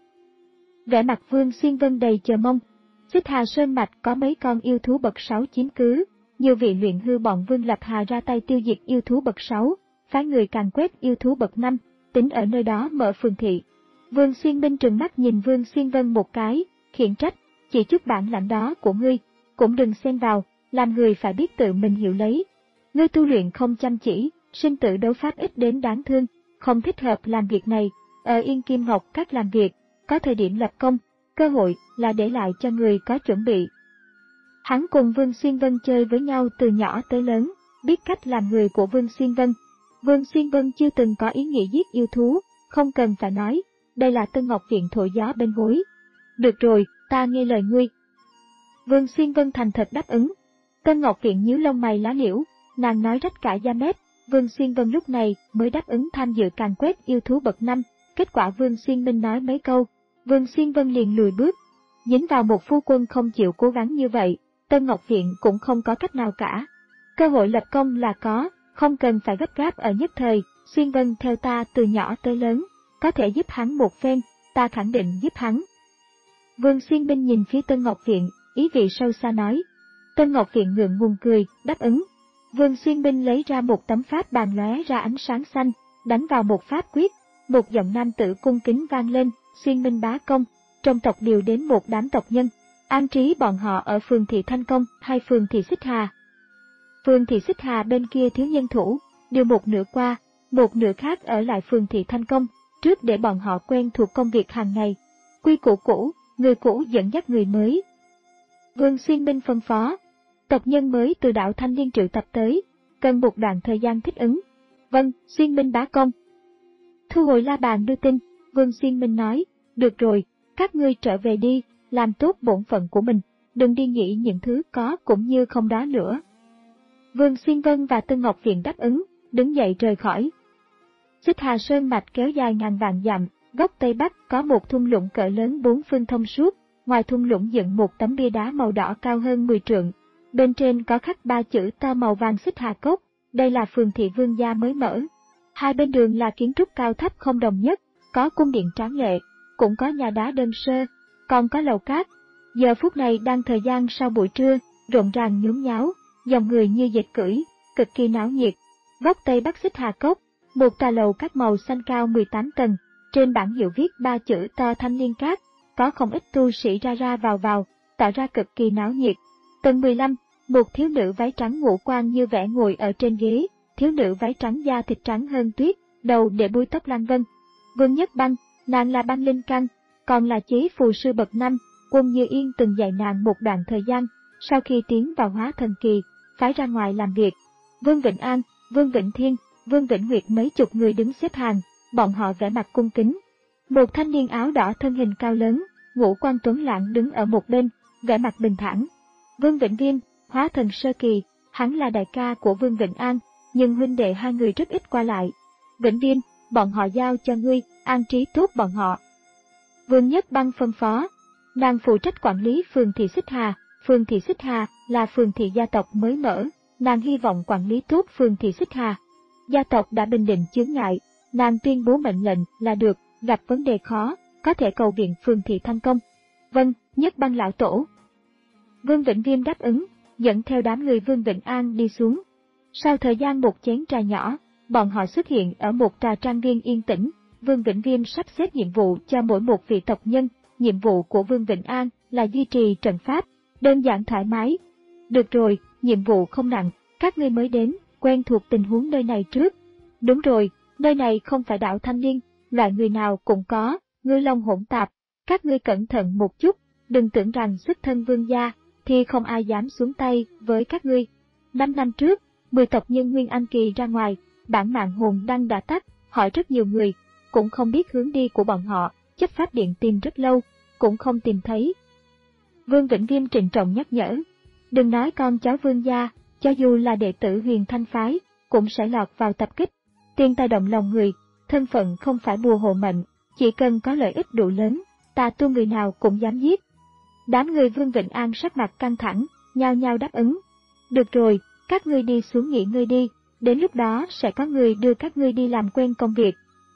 Vẻ mặt Vương Xuyên Vân đầy chờ mong. Xích Hà Sơn Mạch có mấy con yêu thú bậc sáu chiếm cứ, nhiều vị luyện hư bọn Vương Lập Hà ra tay tiêu diệt yêu thú bậc sáu, phái người càn quét yêu thú bậc năm, tính ở nơi đó mở phường thị. Vương Xuyên Minh trừng mắt nhìn Vương Xuyên Vân một cái, khiển trách, chỉ chút bản lãnh đó của ngươi, cũng đừng xen vào, làm người phải biết tự mình hiểu lấy. Ngươi tu luyện không chăm chỉ, sinh tử đấu pháp ít đến đáng thương, không thích hợp làm việc này, ở Yên Kim Ngọc Các làm việc, có thời điểm lập công, cơ hội là để lại cho người có chuẩn bị. Hắn cùng Vương Xuyên Vân chơi với nhau từ nhỏ tới lớn, biết cách làm người của Vương Xuyên Vân. Vương Xuyên Vân chưa từng có ý nghĩ giết yêu thú, không cần phải nói, đây là Tân Ngọc Viện thổi gió bên gối. Được rồi, ta nghe lời ngươi. Vương Xuyên Vân thành thật đáp ứng. Tân Ngọc Viện nhíu lông mày lá liễu, nàng nói rách cả da mép, Vương Xuyên Vân lúc này mới đáp ứng tham dự càn quét yêu thú bậc năm, kết quả Vương Xuyên Minh nói mấy câu, Vương Xuyên Vân liền lùi bước. Dính vào một phu quân không chịu cố gắng như vậy, Tân Ngọc Viện cũng không có cách nào cả. Cơ hội lập công là có, không cần phải gấp gáp ở nhất thời, Xuyên Vân theo ta từ nhỏ tới lớn, có thể giúp hắn một phen, ta khẳng định giúp hắn. Vương Xuyên Minh nhìn phía Tân Ngọc Viện, ý vị sâu xa nói. Tân Ngọc Viện ngượng ngùng cười, đáp ứng. Vương Xuyên Minh lấy ra một tấm pháp bàn lóe ra ánh sáng xanh, đánh vào một pháp quyết, một giọng nam tử cung kính vang lên, Xuyên Minh bá công, trong tộc điều đến một đám tộc nhân, an trí bọn họ ở phường thị Thanh Công hay phường thị Xích Hà. Phường thị Xích Hà bên kia thiếu nhân thủ, điều một nửa qua, một nửa khác ở lại phường thị Thanh Công, trước để bọn họ quen thuộc công việc hàng ngày. Quy củ cũ, người cũ dẫn dắt người mới. Vương Xuyên Minh phân phó, tộc nhân mới từ đạo Thanh Liên triệu tập tới, cần một đoạn thời gian thích ứng. Vâng, Xuyên Minh bá công. Thu hồi la bàn đưa tin, Vương Xuyên Minh nói, được rồi, các ngươi trở về đi, làm tốt bổn phận của mình, đừng đi nghĩ những thứ có cũng như không đó nữa. Vương Xuyên Vân và Tân Ngọc Viện đáp ứng, đứng dậy rời khỏi. Xích Hà Sơn Mạch kéo dài ngàn vạn dặm, góc Tây Bắc có một thung lũng cỡ lớn bốn phương thông suốt, ngoài thung lũng dựng một tấm bia đá màu đỏ cao hơn mười trượng. Bên trên có khắc ba chữ to màu vàng Xích Hà Cốc, đây là phường thị Vương gia mới mở. Hai bên đường là kiến trúc cao thấp không đồng nhất, có cung điện tráng lệ, cũng có nhà đá đơn sơ, còn có lầu cát. Giờ phút này đang thời gian sau buổi trưa, rộn ràng nhốn nháo, dòng người như dệt cưỡi, cực kỳ náo nhiệt. Góc Tây Bắc Xích Hà Cốc, một tòa lầu các màu xanh cao mười tám tầng, trên bảng hiệu viết ba chữ to Thanh Liên Các, có không ít tu sĩ ra ra vào vào, tạo ra cực kỳ náo nhiệt. Tầng mười lăm, một thiếu nữ váy trắng ngũ quan như vẽ ngồi ở trên ghế, thiếu nữ váy trắng da thịt trắng hơn tuyết, đầu để búi tóc Lăng Vân. Vương Nhất Băng, nàng là băng linh căn, còn là chí phù sư bậc năm, Quân Như Yên từng dạy nàng một đoạn thời gian, sau khi tiến vào hóa thần kỳ, phái ra ngoài làm việc. Vương Vịnh An, Vương Vịnh Thiên, Vương Vĩnh Nguyệt mấy chục người đứng xếp hàng, bọn họ vẻ mặt cung kính. Một thanh niên áo đỏ thân hình cao lớn, ngũ quan tuấn lãng đứng ở một bên, vẻ mặt bình thản. Vương Vĩnh Viêm, hóa thần sơ kỳ, hắn là đại ca của Vương Vịnh An, nhưng huynh đệ hai người rất ít qua lại. Vĩnh Viêm, bọn họ giao cho ngươi, an trí tốt bọn họ. Vương Nhất Băng phân phó, nàng phụ trách quản lý phường thị Xích Hà. Phường thị Xích Hà là phường thị gia tộc mới mở, nàng hy vọng quản lý tốt phường thị Xích Hà. Gia tộc đã bình định chướng ngại, nàng tuyên bố mệnh lệnh là được, gặp vấn đề khó, có thể cầu viện phường thị thành công. Vâng, Nhất Băng lão tổ. Vương Vĩnh Viêm đáp ứng, dẫn theo đám người Vương Vịnh An đi xuống. Sau thời gian một chén trà nhỏ, bọn họ xuất hiện ở một trà trang viên yên tĩnh. Vương Vĩnh Viêm sắp xếp nhiệm vụ cho mỗi một vị tộc nhân. Nhiệm vụ của Vương Vịnh An là duy trì trận pháp, đơn giản thoải mái. Được rồi, nhiệm vụ không nặng, các ngươi mới đến, quen thuộc tình huống nơi này trước. Đúng rồi, nơi này không phải đảo Thanh Liên, loại người nào cũng có, ngư long hỗn tạp. Các ngươi cẩn thận một chút, đừng tưởng rằng xuất thân vương gia, thì không ai dám xuống tay với các ngươi. Năm năm trước, mười tộc nhân Nguyên Anh Kỳ ra ngoài, bản mạng hồn đăng đã tắt, hỏi rất nhiều người, cũng không biết hướng đi của bọn họ, chấp pháp điện tìm rất lâu, cũng không tìm thấy. Vương Vĩnh Viêm trịnh trọng nhắc nhở, đừng nói con cháu vương gia, cho dù là đệ tử Huyền Thanh Phái, cũng sẽ lọt vào tập kích. Tiền tài động lòng người, thân phận không phải bùa hộ mệnh, chỉ cần có lợi ích đủ lớn, tà tu người nào cũng dám giết. Đám người Vương Vịnh An sắc mặt căng thẳng, nhao nhao đáp ứng. Được rồi, các ngươi đi xuống nghỉ ngơi đi, đến lúc đó sẽ có người đưa các ngươi đi làm quen công việc.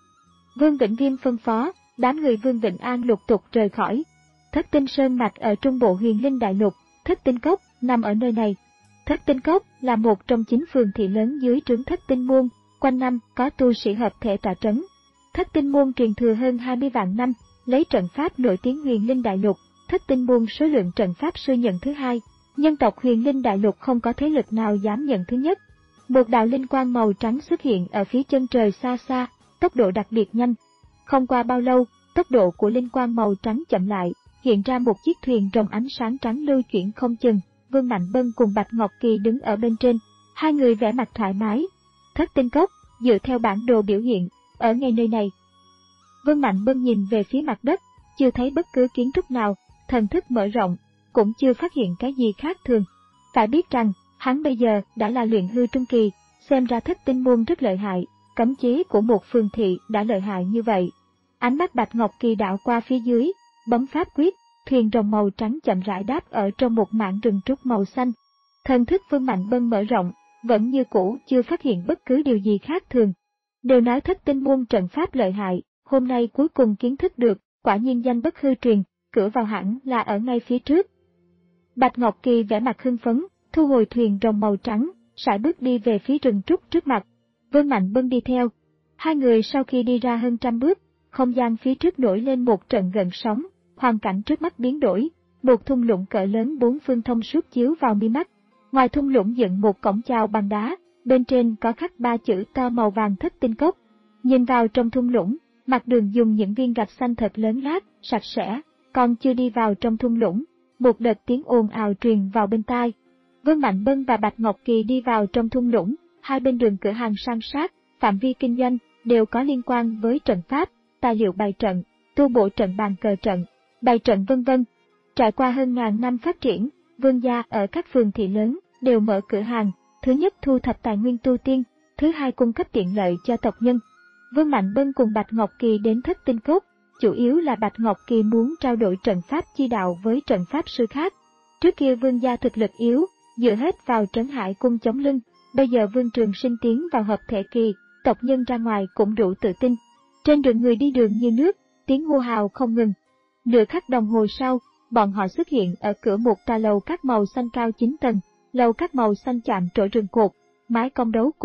Vương Vĩnh Viêm phân phó, đám người Vương Vịnh An lục tục rời khỏi. Thất Tinh Sơn mạch ở trung bộ Huyền Linh Đại Lục, Thất Tinh Cốc nằm ở nơi này. Thất Tinh Cốc là một trong chín phường thị lớn dưới trướng Thất Tinh Môn, quanh năm có tu sĩ hợp thể tọa trấn. Thất Tinh Môn truyền thừa hơn hai mươi vạn năm, lấy trận pháp nổi tiếng Huyền Linh Đại Lục. Thất Tinh Môn số lượng trận pháp sư nhận thứ hai, nhân tộc Huyền Linh Đại Lục không có thế lực nào dám nhận thứ nhất. Một đạo linh quang màu trắng xuất hiện ở phía chân trời xa xa, tốc độ đặc biệt nhanh. Không qua bao lâu, tốc độ của linh quang màu trắng chậm lại, hiện ra một chiếc thuyền rồng ánh sáng trắng lưu chuyển không chừng. Vương Mạnh Bân cùng Bạch Ngọc Kỳ đứng ở bên trên, hai người vẻ mặt thoải mái. Thất Tinh Cốc, dựa theo bản đồ biểu hiện, ở ngay nơi này. Vương Mạnh Bân nhìn về phía mặt đất, chưa thấy bất cứ kiến trúc nào, thần thức mở rộng, cũng chưa phát hiện cái gì khác thường. Phải biết rằng, hắn bây giờ đã là luyện hư trung kỳ, xem ra Thất Tinh Môn rất lợi hại, cấm chế của một phường thị đã lợi hại như vậy. Ánh mắt Bạch Ngọc Kỳ đảo qua phía dưới, bấm pháp quyết, thuyền rồng màu trắng chậm rãi đáp ở trong một mảng rừng trúc màu xanh. Thần thức Vương Mạnh Bân mở rộng, vẫn như cũ chưa phát hiện bất cứ điều gì khác thường. Đều nói Thất Tinh Môn trận pháp lợi hại, hôm nay cuối cùng kiến thức được, quả nhiên danh bất hư truyền, cửa vào hẳn là ở ngay phía trước. Bạch Ngọc Kỳ vẻ mặt hưng phấn, thu hồi thuyền rồng màu trắng, sải bước đi về phía rừng trúc trước mặt. Vương Mạnh Bân đi theo. Hai người sau khi đi ra hơn trăm bước, không gian phía trước nổi lên một trận gợn sóng, hoàn cảnh trước mắt biến đổi, một thung lũng cỡ lớn bốn phương thông suốt chiếu vào mi mắt. Ngoài thung lũng dựng một cổng chào bằng đá, bên trên có khắc ba chữ to màu vàng Thất Tinh Cốc. Nhìn vào trong thung lũng, mặt đường dùng những viên gạch xanh thật lớn lát, sạch sẽ, còn chưa đi vào trong thung lũng, một đợt tiếng ồn ào truyền vào bên tai. Vương Mạnh Bân và Bạch Ngọc Kỳ đi vào trong thung lũng, hai bên đường cửa hàng san sát, phạm vi kinh doanh đều có liên quan với trận pháp, tài liệu bày trận, tu bổ trận bàn cờ trận, bày trận vân vân. Trải qua hơn ngàn năm phát triển, vương gia ở các phường thị lớn đều mở cửa hàng, thứ nhất thu thập tài nguyên tu tiên, thứ hai cung cấp tiện lợi cho tộc nhân. Vương Mạnh Bân cùng Bạch Ngọc Kỳ đến Thất Tinh Cốc, chủ yếu là Bạch Ngọc Kỳ muốn trao đổi trận pháp chi đạo với trận pháp sư khác. Trước kia vương gia thực lực yếu, dựa hết vào Trấn Hải cung chống lưng, bây giờ Vương Trường Sinh tiến vào hợp thể kỳ, tộc nhân ra ngoài cũng đủ tự tin. Trên đường người đi đường như nước, tiếng hô hào không ngừng. Nửa khắc đồng hồ sau, bọn họ xuất hiện ở cửa một tòa lầu các màu xanh cao chín tầng, lầu các màu xanh chạm trổ rừng cột, mái cong đấu cũng,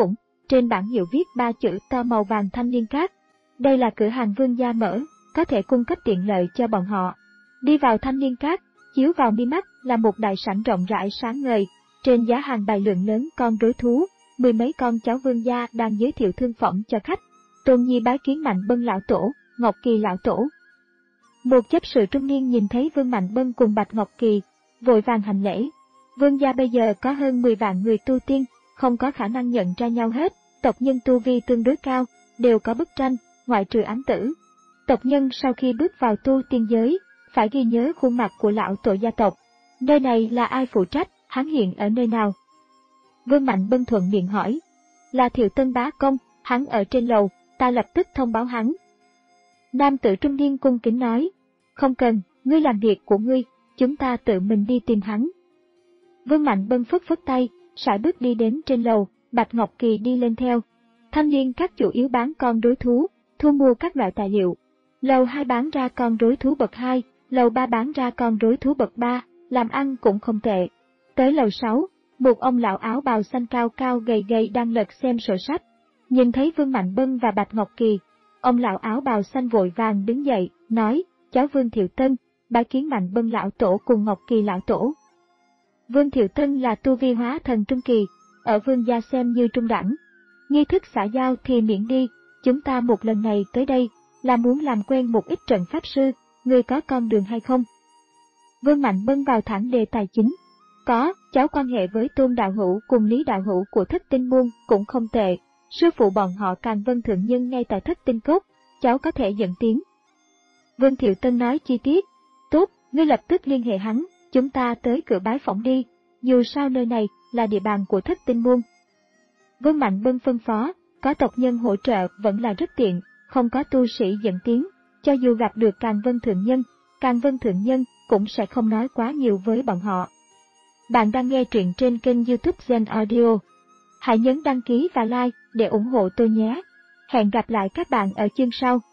trên bảng hiệu viết ba chữ to màu vàng Thanh Liên Các. Đây là cửa hàng Vương gia mở, có thể cung cấp tiện lợi cho bọn họ. Đi vào Thanh Liên Các, chiếu vào mi mắt là một đại sảnh rộng rãi sáng ngời, trên giá hàng bày lượng lớn con rối thú, mười mấy con cháu Vương gia đang giới thiệu thương phẩm cho khách. Tôn Nhi bái kiến Mạnh Bân lão tổ, Ngọc Kỳ lão tổ. Một chấp sự trung niên nhìn thấy Vương Mạnh Bân cùng Bạch Ngọc Kỳ, vội vàng hành lễ. Vương gia bây giờ có hơn mười vạn người tu tiên, không có khả năng nhận ra nhau hết, tộc nhân tu vi tương đối cao, đều có bức tranh, ngoại trừ Ám Tử. Tộc nhân sau khi bước vào tu tiên giới, phải ghi nhớ khuôn mặt của lão tổ gia tộc. Nơi này là ai phụ trách, hắn hiện ở nơi nào? Vương Mạnh Bân thuận miệng hỏi. Là Thiệu Tân bá công, hắn ở trên lầu, ta lập tức thông báo hắn. Nam tử trung niên cung kính nói. Không cần, ngươi làm việc của ngươi, chúng ta tự mình đi tìm hắn. Vương Mạnh Bân phất phất tay, sải bước đi đến trên lầu, Bạch Ngọc Kỳ đi lên theo. Thanh Liên Các chủ yếu bán con rối thú, thu mua các loại tài liệu. Lầu hai bán ra con rối thú bậc hai, lầu ba bán ra con rối thú bậc ba, làm ăn cũng không tệ. Tới lầu sáu, một ông lão áo bào xanh cao cao gầy gầy đang lật xem sổ sách. Nhìn thấy Vương Mạnh Bân và Bạch Ngọc Kỳ, ông lão áo bào xanh vội vàng đứng dậy, nói, cháu Vương Thiệu Tân, bái kiến Mạnh Bân lão tổ cùng Ngọc Kỳ lão tổ. Vương Thiệu Tân là tu vi hóa thần trung kỳ, ở Vương gia xem như trung đẳng. Nghi thức xã giao thì miễn đi, chúng ta một lần này tới đây, là muốn làm quen một ít trận pháp sư, người có con đường hay không? Vương Mạnh Bân vào thẳng đề tài chính. Có, cháu quan hệ với Tôn đạo hữu cùng Lý đạo hữu của Thất Tinh môn cũng không tệ, sư phụ bọn họ Càn Vân thượng nhân ngay tại Thất Tinh cốt, cháu có thể dẫn tiếng. Vương Thiệu Tân nói chi tiết, tốt, ngươi lập tức liên hệ hắn, chúng ta tới cửa bái phỏng đi, dù sao nơi này là địa bàn của Thất Tinh môn. Vương Mạnh Bân phân phó, có tộc nhân hỗ trợ vẫn là rất tiện, không có tu sĩ dẫn tiếng, cho dù gặp được Càn Vân thượng nhân, Càn Vân thượng nhân cũng sẽ không nói quá nhiều với bọn họ. Bạn đang nghe truyện trên kênh YouTube Zen Audio. Hãy nhấn đăng ký và like để ủng hộ tôi nhé. Hẹn gặp lại các bạn ở chương sau.